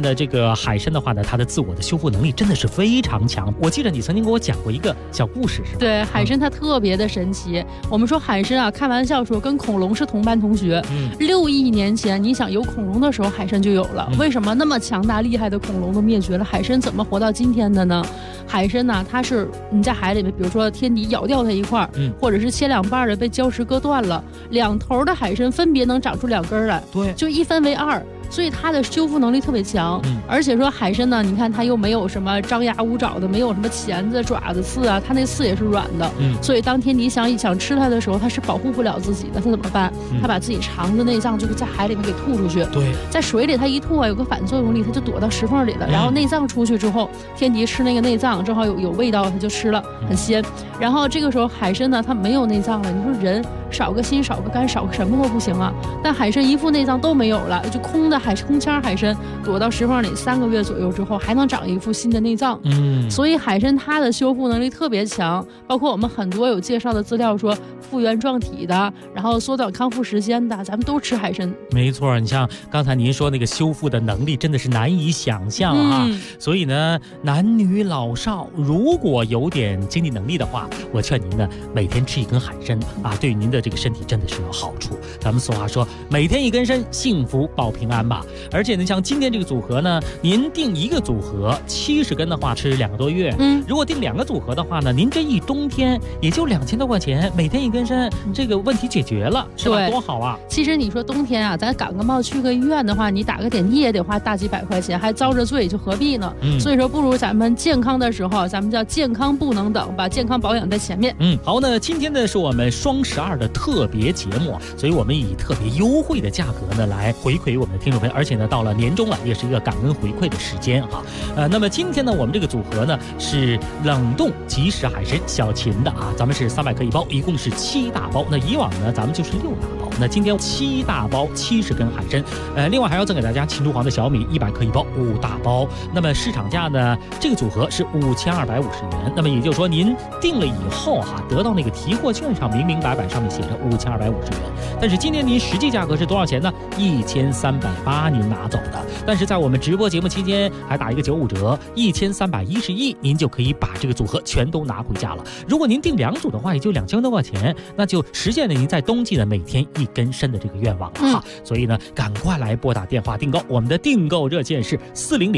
Speaker 15: 个海参的话呢，它的自我的修复能力真的是非常强。我记得你曾经给我讲过一个小故事，是吧？
Speaker 16: 对，海参它特别的神奇。我们说海参啊，开玩笑说跟恐龙是同班同学。6亿年前，你想有恐龙的时候，海参就有了。为什么那么强大厉害的恐龙都灭绝了，海参怎么活到今天的呢？海参呢，它是你在海里面，比如说天敌咬掉它一块，或者是切两半的被礁石割断了，两头的海参分别能长出2根来，对，就一分为2。所以它的修复能力特别强，而且说海参呢，你看它又没有什么张牙舞爪的，没有什么钳子、爪子、刺啊，它那刺也是软的，所以当天敌想吃它的时候，它是保护不了自己的，它怎么办？它把自己肠子内脏就在海里面给吐出去，对，在水里它一吐啊，有个反作用力，它就躲到石缝里了，然后内脏出去之后，天敌吃那个内脏，正好有味道，它就吃了，很鲜。然后这个时候海参呢，它没有内脏了，你说人少个心少个肝少个什么都不行啊，但海参一副内脏都没有了，就空腔海参躲到石缝里3个月左右之后，还能长一副新的内脏。所以海参它的修复能力特别强，包括我们很多有介绍的资料说复原状体的，然后缩短康复时间的，咱们都吃海参。
Speaker 15: 没错，你像刚才您说那个修复的能力真的是难以想象啊。所以呢，男女老少如果有点经济能力的话，我劝您呢每天吃1根海参啊，对于您的这个身体真的是有好处。咱们俗话说，每天1根参，幸福保平安吧。而且呢，像今天这个组合呢，您订1个组合70根的话，吃2个多月。如果订2个组合的话呢，您这一冬天也就2000多块钱，每天1根参，这个问题解决了，是吧？多好啊！
Speaker 16: 其实你说冬天啊，咱赶个冒去个医院的话，你打个点滴也得花大几百块钱，还遭着罪，就何必呢？所以说，不如咱们健康的时候，咱们叫健康不能等，把健康保养在前面。
Speaker 15: 好，那今天呢是我们双12的特别节目，所以我们以特别优惠的价格呢来回馈我们的听众朋友，而且呢到了年终了，也是一个感恩回馈的时间哈。那么今天呢，我们这个组合呢是冷冻即食海参小秦的啊，咱们是300克一包，一共是7大包。那以往呢，咱们就是6大包，那今天7大包70根海参，另外还要赠给大家秦珠黄的小米100克一包，5大包。那么市场价呢，这个组合是5250元。那么也就是说，您订了以后哈，得到那个提货券上明明白白上面写着5250元，但是今天您实际价格是多少钱呢？1380您拿走的，但是在我们直播节目期间还打一个95折，1311，您就可以把这个组合全都拿回家了。如果您订2组的话，也就2000多块钱，那就实现了您在冬季的每天1根参的这个愿望了哈。所以呢，赶快来拨打电话订购，我们的订购热线是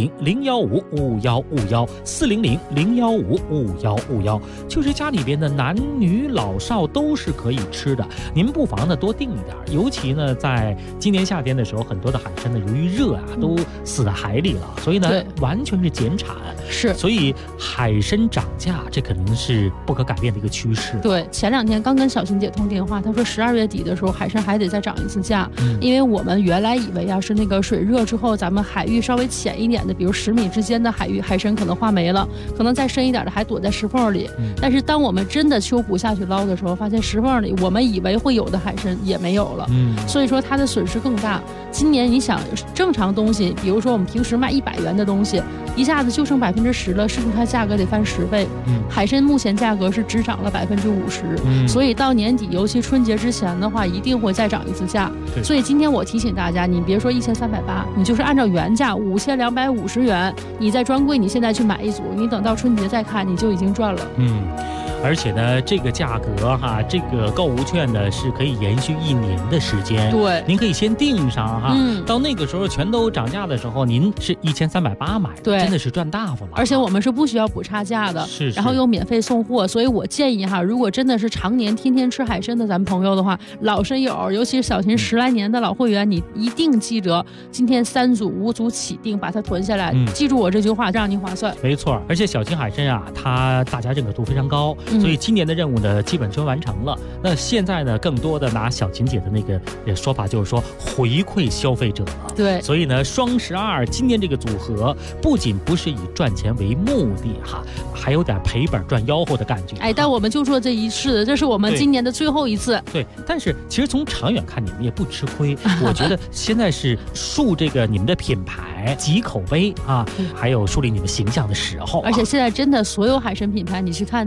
Speaker 15: 400-015-5151，400-015-5151，就是家里边的男女老少都是可以吃的。您不妨呢多订一点，尤其呢在今年夏天的时候，很多的海参呢由于热啊都死在海里了，所以呢完全是减产。
Speaker 16: 是，
Speaker 15: 所以海参涨价，这肯定是不可改变的一个趋势。
Speaker 16: 对，前2天刚跟小琴姐通电话，她说12月底的时候海参还得再涨一次价，因为我们原来以为啊是那个水热之后，咱们海域稍微浅一点的，比如10米之间的海域海参可能化没了，可能再深一点的还躲在石缝里。但是当我们真的秋捕下去捞的时候，发现石缝里我们以为会有的海参也没有了，所以说它的损失更大。今年你想正常东西，比如说我们平时卖100元的东西，一下子就剩10%了，是不是它价格得翻10倍？海参目前价格是只涨了50%，所以到年底，尤其春节之前的话，一定会再涨一次价。所以今天我提醒大家，你别说1380，你就是按照原价5250元，你在专柜你现在去买1组，你等到春节再看，你就已经赚了。
Speaker 15: 而且呢，这个价格哈，这个购物券呢是可以延续1年的时间。
Speaker 16: 对，
Speaker 15: 您可以先订上哈，到那个时候全都涨价的时候，您是1380买的，对，真的是赚大发了。
Speaker 16: 而且我们是不需要补差价的，
Speaker 15: 是，
Speaker 16: 然后又免费送货，所以我建议哈，如果真的是常年天天吃海参的咱们朋友的话，老参友，尤其是小秦10来年的老会员，你一定记着，今天3组5组起订，把它囤下来，记住我这句话，让您划算。
Speaker 15: 没错，而且小秦海参啊，它大家认可度非常高。所以今年的任务呢，基本就完成了。那现在呢，更多的拿小秦姐的那个说法，就是说回馈消费者。
Speaker 16: 对，
Speaker 15: 所以呢，双12今年这个组合不仅不是以赚钱为目的哈，还有点赔本赚吆喝的感觉。
Speaker 16: 但我们就做这一次，这是我们今年的最后一次。
Speaker 15: 对，但是其实从长远看，你们也不吃亏。我觉得现在是树这个你们的品牌、集口碑啊，还有树立你们形象的时候。
Speaker 16: 而且现在真的所有海参品牌，你去看，在不管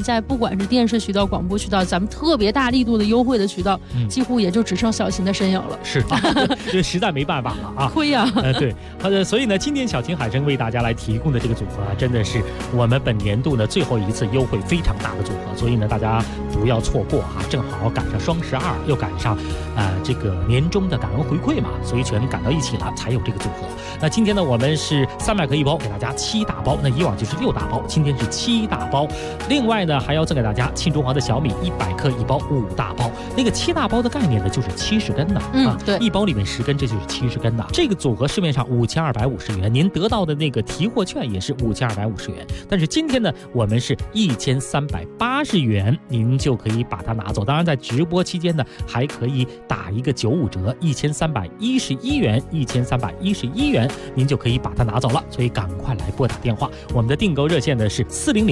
Speaker 16: 管是电视渠道、广播渠道，咱们特别大力度的优惠的渠道，几乎也就只剩小琴的身影了。
Speaker 15: 是啊，这实在没办法了啊，
Speaker 16: 亏呀。
Speaker 15: 对，好的，所以呢，今天小琴海参为大家来提供的这个组合啊，真的是我们本年度呢最后一次优惠非常大的组合，所以呢，大家不要错过哈，正好赶上双12，又赶上这个年终的感恩回馈嘛，所以全赶到一起了，才有这个组合。那今天呢，我们是300克1包，给大家7大包，那以往就是6大包，今天是7大包。另外呢，还要赠给大家庆中华的小米100克1包5大包。那个7大包的概念呢，就是70根的，
Speaker 16: 对
Speaker 15: ，1包里面10根，这就是70根的。这个组合市面上5250元，您得到的那个提货券也是5250元，但是今天呢，我们是1380元，您就可以把它拿走。当然，在直播期间呢，还可以打一个95折，1311元，1311元，您就可以把它拿走了。所以赶快来拨打电话，我们的订购热线呢是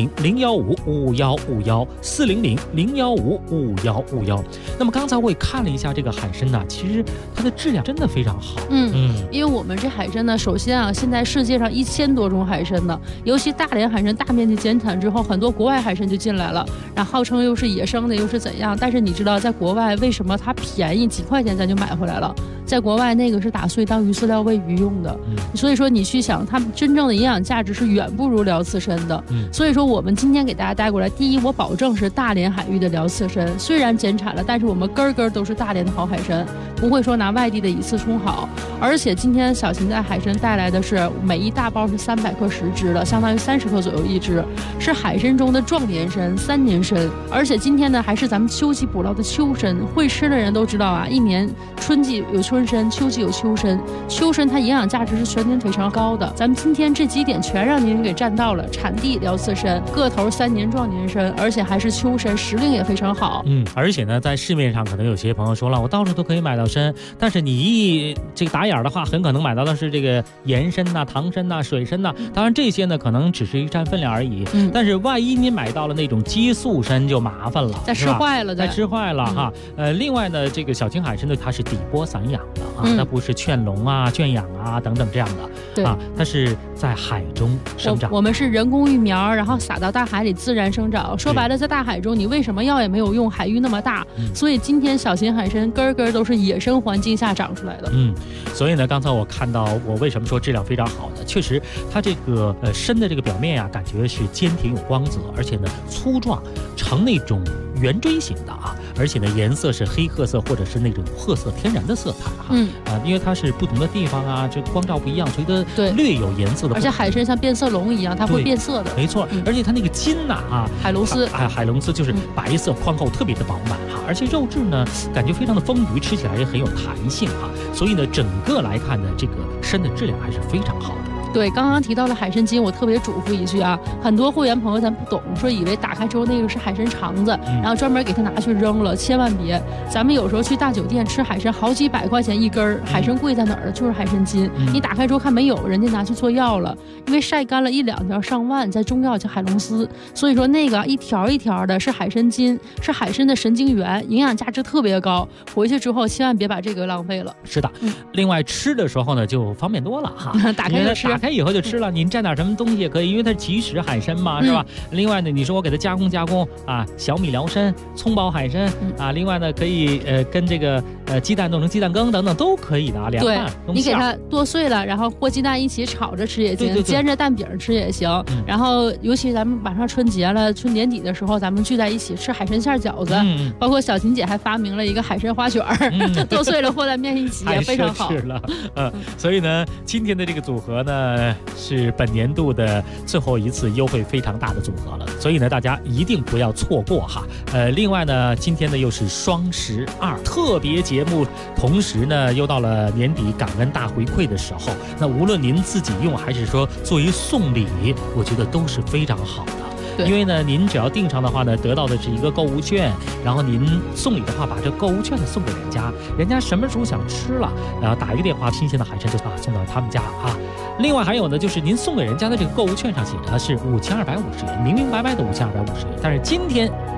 Speaker 15: 400-015-5151，400-015-5151。那么刚才我也看了一下这个海参呢，其实它的质量真的非常好。
Speaker 16: 因为我们这海参呢，首先啊，现在世界上1000多种海参呢，尤其大连海参大面积减产之后，很多国外海参就进来了，然后号称又是野生的，又是怎样？但是你知道，在国外为什么它便宜几块钱咱就买回来了？在国外那个是打碎当鱼饲料喂鱼用的，所以说你去想，它们真正的营养价值是远不如辽刺参的。所以说我们今天给大家带过来，第一，我保证是大连海域的辽刺参，虽然减产了，但是我们根根都是大连的好海参，不会说拿外地的以次充好。而且今天小琴在海参带来的是每一大包是300克10只的，相当于30克左右一只，是海参中的壮年参、3年参。而且今天呢，还是咱们秋季捕捞的秋参，会吃的人都知道啊，一年春季有春参，秋季有秋参，秋参它营养价值是全年非常高的。咱们今天这几点全让您给占到了，产地辽刺参，个头3年壮年参，而且还是秋参，时令也非常好。
Speaker 15: 而且呢，在市面上可能有些朋友说了，我到处都可以买到参，但是你这个打眼的话，很可能买到的是这个盐参呐、糖参呐、水参呐，当然这些呢可能只是一占分量而已。但是万一你买到了那种激素参就麻烦了，
Speaker 16: 再吃坏了，
Speaker 15: 哈。另外呢，这个小青海参呢，它是底波散养的啊，它不是圈笼啊、圈养啊等等这样的，
Speaker 16: 对
Speaker 15: 啊，它是在海中生长。
Speaker 16: 我们是人工育苗，然后撒到大海里自然生长。说白了，在大海中你喂什么药也没有用，海域那么大，所以今天小琴海参根根都是野生环境下长出来的。
Speaker 15: 所以呢，刚才我看到，我为什么说质量非常好呢？确实，它这个参的这个表面呀，感觉是坚挺有光泽，而且呢粗壮，呈那种圆锥形的啊，而且呢颜色是黑褐色或者是那种褐色天然的色彩哈。因为它是不同的地方啊，这光照不一样，所以它略有颜色的。
Speaker 16: 而且海参像变色龙一样，它会变色的。
Speaker 15: 没错，而且它那个筋呐
Speaker 16: 海龙丝
Speaker 15: 海龙丝就是白色宽厚，特别的饱满哈，而且肉质呢感觉非常的丰腴，吃起来也很有弹性哈。所以呢，整个来看呢，这个参的质量还是非常好的。
Speaker 16: 对，刚刚提到了海参筋，我特别嘱咐一句啊，很多会员朋友咱不懂，说以为打开之后那个是海参肠子，然后专门给他拿去扔了，千万别。咱们有时候去大酒店吃海参，好几百块钱一根，海参贵在哪儿呢？就是海参筋。你打开之后看没有，人家拿去做药了，因为晒干了1、2条上万，在中药叫海龙丝，所以说那个一条一条的是海参筋，是海参的神经元，营养价值特别高。回去之后千万别把这个浪费了。
Speaker 15: 是的，另外吃的时候呢就方便多了哈，
Speaker 16: 打开就吃。
Speaker 15: 打开以后就吃了，您蘸点什么东西也可以，因为它是即食海参嘛，是吧？另外呢，你说我给它加工啊，小米辽参、葱爆海参啊，另外呢可以跟这个鸡蛋弄成鸡蛋羹等等都可以的啊，凉拌。
Speaker 16: 你给它剁碎了，然后和鸡蛋一起炒着吃也行，煎着蛋饼吃也行。然后尤其咱们马上春节了，春年底的时候咱们聚在一起吃海参馅饺子，包括小琴姐还发明了一个海参花卷剁碎了和在面一起也非常好。
Speaker 15: 所以呢，今天的这个组合呢是本年度的最后一次优惠非常大的组合了，所以呢大家一定不要错过哈。另外呢，今天呢又是双12特别节目，同时呢又到了年底感恩大回馈的时候，那无论您自己用还是说作为送礼，我觉得都是非常好的。因为呢，您只要订上的话呢，得到的是一个购物券，然后您送礼的话，把这购物券呢送给人家，人家什么时候想吃了，然后打一个电话，新鲜的海参就送到他们家啊。另外还有呢，就是您送给人家的这个购物券上写着是5250元，明明白白的5250元，但是今天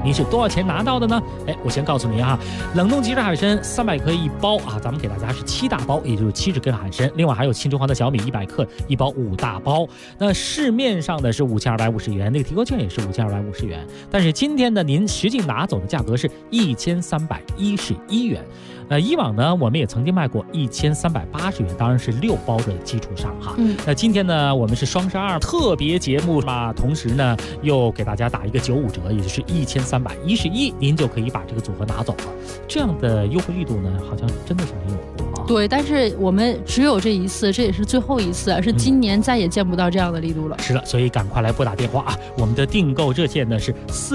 Speaker 15: 您是多少钱拿到的呢？我先告诉您啊，冷冻即食海参300克一包啊，咱们给大家是7大包，也就是70根海参，另外还有青城黄的小米100克一包5大包。那市面上的是5250元，那个提购券也是5250元，但是今天呢，您实际拿走的价格是1311元。以往呢，我们也曾经卖过1380元，当然是6包的基础上哈。那今天呢，我们是双12特别节目嘛，同时呢又给大家打一个95折，也就是1311，您就可以把这个组合拿走了。这样的优惠力度呢，好像真的是没有过啊。
Speaker 16: 对，但是我们只有这一次，这也是最后一次，是今年再也见不到这样的力度了。
Speaker 15: 是的，所以赶快来拨打电话啊！我们的订购热线呢是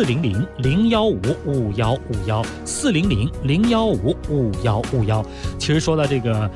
Speaker 15: 400-015-5151，400-015-5151。其实说到这个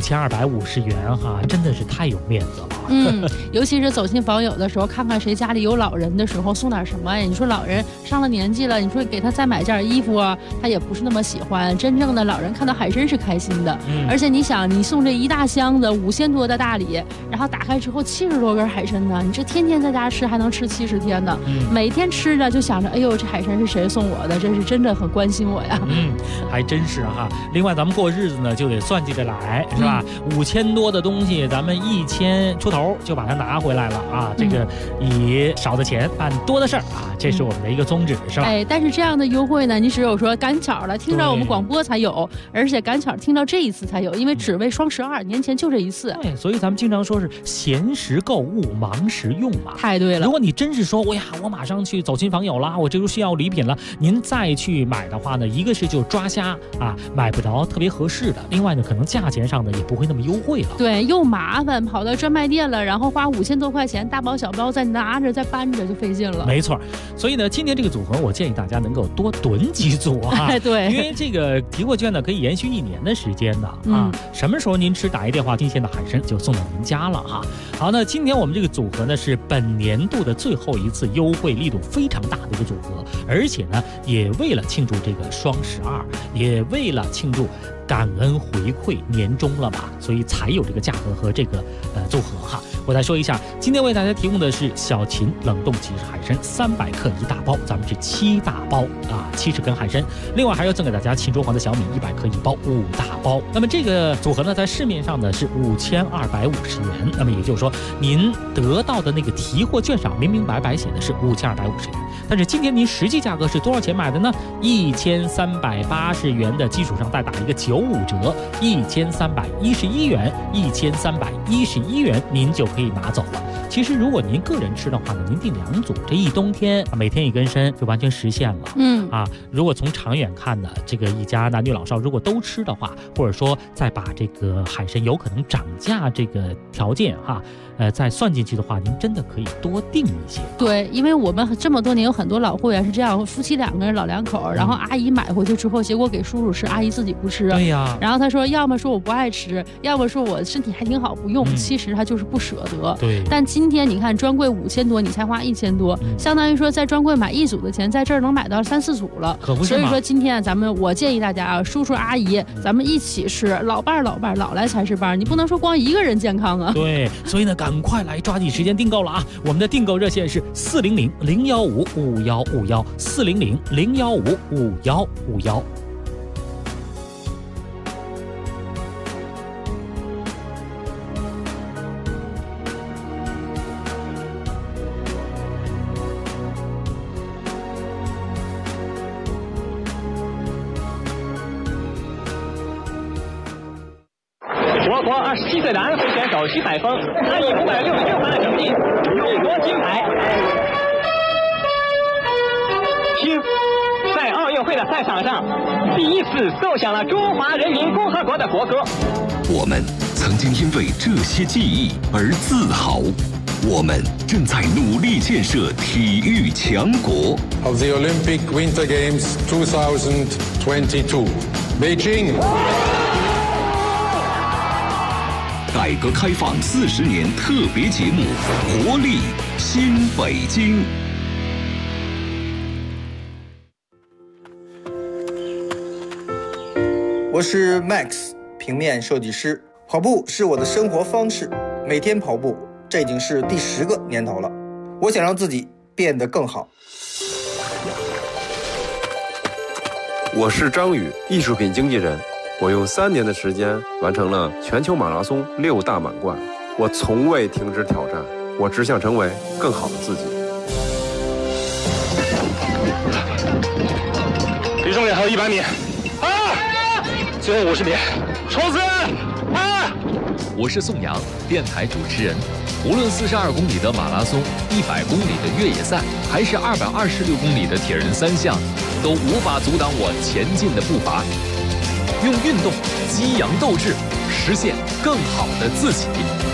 Speaker 15: 5250元哈，真的是太有面子了。
Speaker 16: 尤其是走亲访友的时候，看看谁家里有老人的时候，送点什么呀？你说老人上了年纪了，你说给他再买件衣服啊，他也不是那么喜欢。真正的老人看到海参是开心的，而且你想，你送这一大箱子5000多的大礼，然后打开之后70多根海参呢，你这天天在家吃还能吃70天呢。每天吃着就想着，哎呦，这海参是谁送我的？这是真的很关心我呀。
Speaker 15: 还真是哈。另外，咱们过日子呢就得算计着来，是吧？5000多的东西，咱们1000出头就把它拿回来了啊！这个以少的钱办多的事儿啊，这是我们的一个宗旨，是吧？
Speaker 16: 但是这样的优惠呢，你只有说赶巧了听到我们广播才有，而且赶巧听到这一次才有，因为只为双12，年前就这一次。
Speaker 15: 所以咱们经常说是闲时购物，忙时用嘛。
Speaker 16: 太对了。
Speaker 15: 如果你真是说，我马上去走亲访友啦，我这就需要礼品了，您再去买的话呢，一个是就抓瞎啊，买不着特别合适的；另外呢，可能价钱上呢也不会那么优惠了。
Speaker 16: 对，又麻烦，跑到专卖店了，然后花5000多块钱，大包小包再拿着再搬着就费劲了。
Speaker 15: 没错，所以呢，今天这个组合我建议大家能够多囤几组啊。
Speaker 16: 对，
Speaker 15: 因为这个提货券呢可以延续1年的时间的啊。什么时候您打一电话，新鲜的海参就送到您家了哈。好，那今天我们这个组合呢是本年度的最后一次优惠力度非常大的一个组合，而且呢也为了庆祝这个双12，也为了庆祝感恩回馈年终了吧，所以才有这个价格和这个组合哈。我再说一下，今天为大家提供的是小秦冷冻即食海参300克一大包，咱们是7大包啊，70根海参，另外还要赠给大家秦州黄的小米100克一包5大包。那么这个组合呢，在市面上呢是5250元，那么也就是说，您得到的那个提货券上明明白白写的是5250元，但是今天您实际价格是多少钱买的呢？1380元的基础上再打一个95折，1311元，1311元，您就可以拿走了。其实如果您个人吃的话呢，您订2组，这一冬天每天1根参就完全实现了。如果从长远看呢，这个一家男女老少如果都吃的话，或者说再把这个海参有可能涨价这个条件哈，再算进去的话，您真的可以多订一些。
Speaker 16: 对，因为我们这么多年有很多老会员是这样，夫妻2个人老两口，然后阿姨买回去之后，结果给叔叔吃，阿姨自己不吃。
Speaker 15: 对呀。
Speaker 16: 然后他说，要么说我不爱吃，要么说我身体还挺好不用，其实他就是不舍得。
Speaker 15: 对。
Speaker 16: 但今天你看专柜5000多，你才花1000多，相当于说在专柜买1组的钱，在这儿能买到3、4组了。
Speaker 15: 可不是嘛。
Speaker 16: 所以说今天我建议大家啊，叔叔阿姨，咱们一起吃，老伴老来才是伴，你不能说光一个人健康啊。
Speaker 15: 对，所以呢，赶快来抓紧时间订购了啊！我们的订购热线是400-015-5151，400-015-5151。
Speaker 7: 我国27岁的安徽选手徐海峰，他以566分的成绩勇夺金牌。听，在奥运会的赛场上，第一次奏响了中华人民共和国的国歌。
Speaker 1: 我们曾经因为这些记忆而自豪，我们正在努力建设体育强国。
Speaker 8: Of the Olympic Winter Games 2022, Beijing。
Speaker 1: 改革开放40年特别节目《活力新北京》。
Speaker 17: 我是 Max， 平面设计师。跑步是我的生活方式，每天跑步，这已经是第10个年头了。我想让自己变得更好。
Speaker 18: 我是张宇，艺术品经纪人。我用3年的时间完成了全球马拉松6大满贯。我从未停止挑战，我只想成为更好的自己。
Speaker 19: 离终点还有100米，最后50米，冲刺！
Speaker 20: 我是宋阳，电台主持人。无论42公里的马拉松、100公里的越野赛，还是226公里的铁人3项，都无法阻挡我前进的步伐。用运动激扬斗志，实现更好的自己。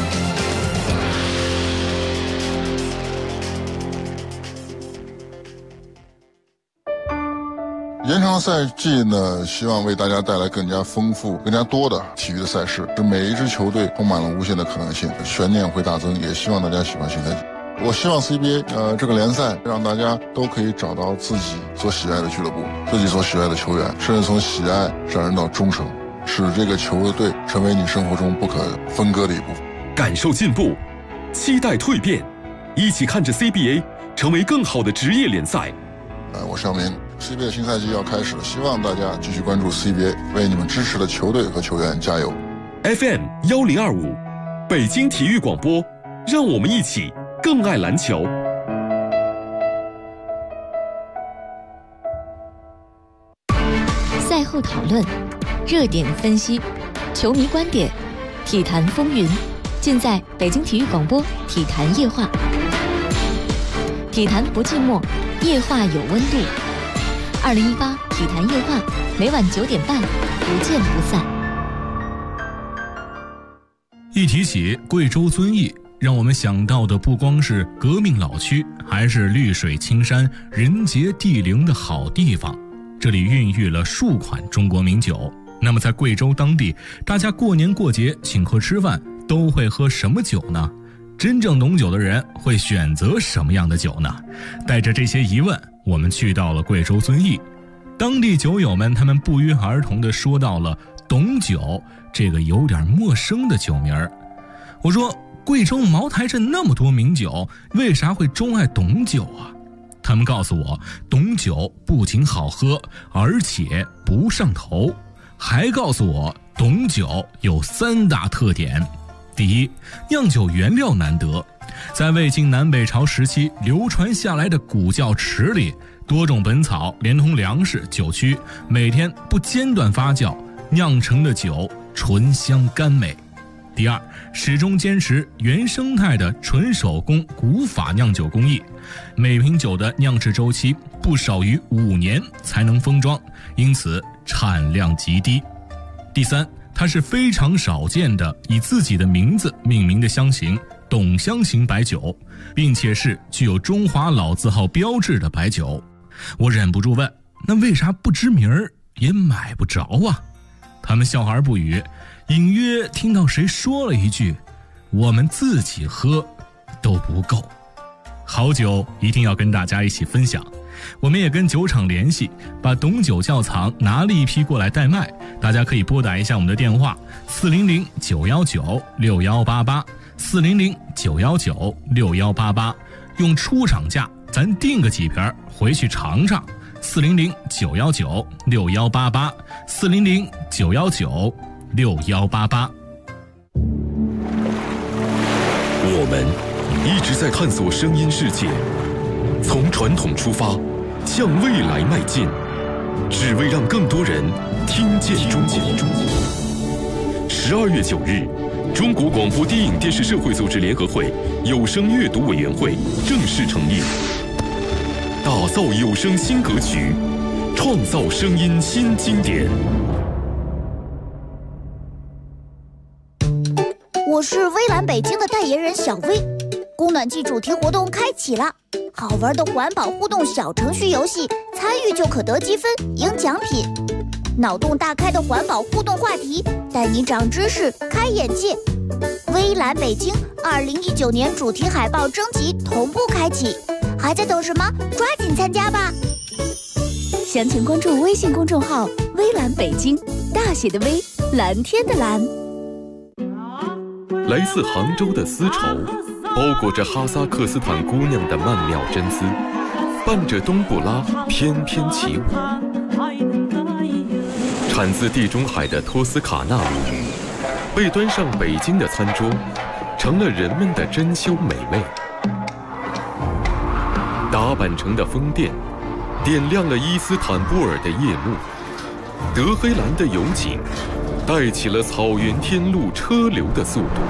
Speaker 21: 延长赛季呢，希望为大家带来更加丰富、更加多的体育的赛事，使每一支球队充满了无限的可能性，悬念会大增。也希望大家喜欢新赛季。我希望 CBA 这个联赛让大家都可以找到自己所喜爱的俱乐部，自己所喜爱的球员，甚至从喜爱上升到忠诚，使这个球队成为你生活中不可分割的一部分。
Speaker 1: 感受进步，期待蜕变，一起看着 CBA 成为更好的职业联赛。
Speaker 21: 我是杨明。CBA 的新赛季要开始了，希望大家继续关注 CBA， 为你们支持的球队和球员加油。
Speaker 1: FM 1025，北京体育广播，让我们一起更爱篮球。
Speaker 22: 赛后讨论，热点分析，球迷观点，体坛风云，尽在北京体育广播体坛夜话。体坛不寂寞，夜话有温度。2018体坛夜话，每晚9点半，不见不散。
Speaker 9: 一提起贵州遵义，让我们想到的不光是革命老区，还是绿水青山、人杰地灵的好地方。这里孕育了数款中国名酒。那么在贵州当地，大家过年过节请客吃饭都会喝什么酒呢？真正懂酒的人会选择什么样的酒呢？带着这些疑问，我们去到了贵州遵义。当地酒友们他们不约而同地说到了董酒这个有点陌生的酒名儿。我说，贵州茅台镇那么多名酒，为啥会钟爱董酒啊？他们告诉我，董酒不仅好喝，而且不上头，还告诉我董酒有3大特点。第一，酿酒原料难得，在魏晋南北朝时期流传下来的古窖池里，多种本草连同粮食、酒曲，每天不间断发酵，酿成的酒醇香甘美。第二，始终坚持原生态的纯手工古法酿酒工艺，每瓶酒的酿制周期不少于5年才能封装，因此产量极低。第三，它是非常少见的以自己的名字命名的香型董香型白酒，并且是具有中华老字号标志的白酒。我忍不住问，那为啥不知名儿也买不着啊？他们笑而不语，隐约听到谁说了一句，我们自己喝都不够。好酒一定要跟大家一起分享。我们也跟酒厂联系，把董酒窖藏拿了一批过来代卖，大家可以拨打一下我们的电话400-919-6188 400-919-6188，用出厂价咱订个几瓶回去尝尝。400-919-6188 400-919-6188。
Speaker 1: 我们一直在探索声音世界，从传统出发，向未来迈进，只为让更多人听见中国。12月9日，中国广播电影电视社会组织联合会有声阅读委员会正式成立，打造有声新格局，创造声音新经典。
Speaker 23: 我是微蓝北京的代言人小薇，供暖季主题活动开启了，好玩的环保互动小程序游戏，参与就可得积分赢奖品。脑洞大开的环保互动话题，带你长知识开眼界。微蓝北京2019年主题海报征集同步开启，还在等什么？抓紧参加吧！详情关注微信公众号微蓝北京，大写的微，蓝天的蓝。
Speaker 1: 来自杭州的丝绸，包裹着哈萨克斯坦姑娘的曼妙真姿，伴着冬不拉翩翩起舞。
Speaker 2: 产自地中海的托斯卡纳米，被端上北京的餐桌，成了人们的珍馐美味。打扮成的风电，点亮了伊斯坦布尔的夜幕。德黑兰的油井，带起了草原天路车流的速度。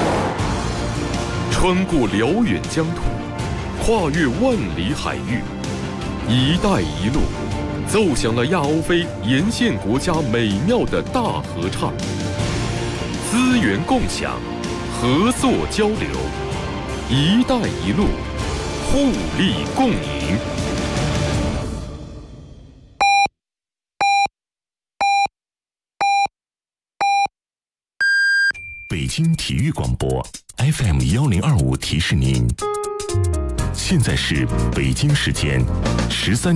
Speaker 2: 穿过辽远疆土，跨越万里海域，“一带一路”奏响了亚欧非沿线国家美妙的大合唱。资源共享，合作交流，“一带一路”互利共赢。
Speaker 1: 北京体育广播 FM1025提示您，现在是北京时间13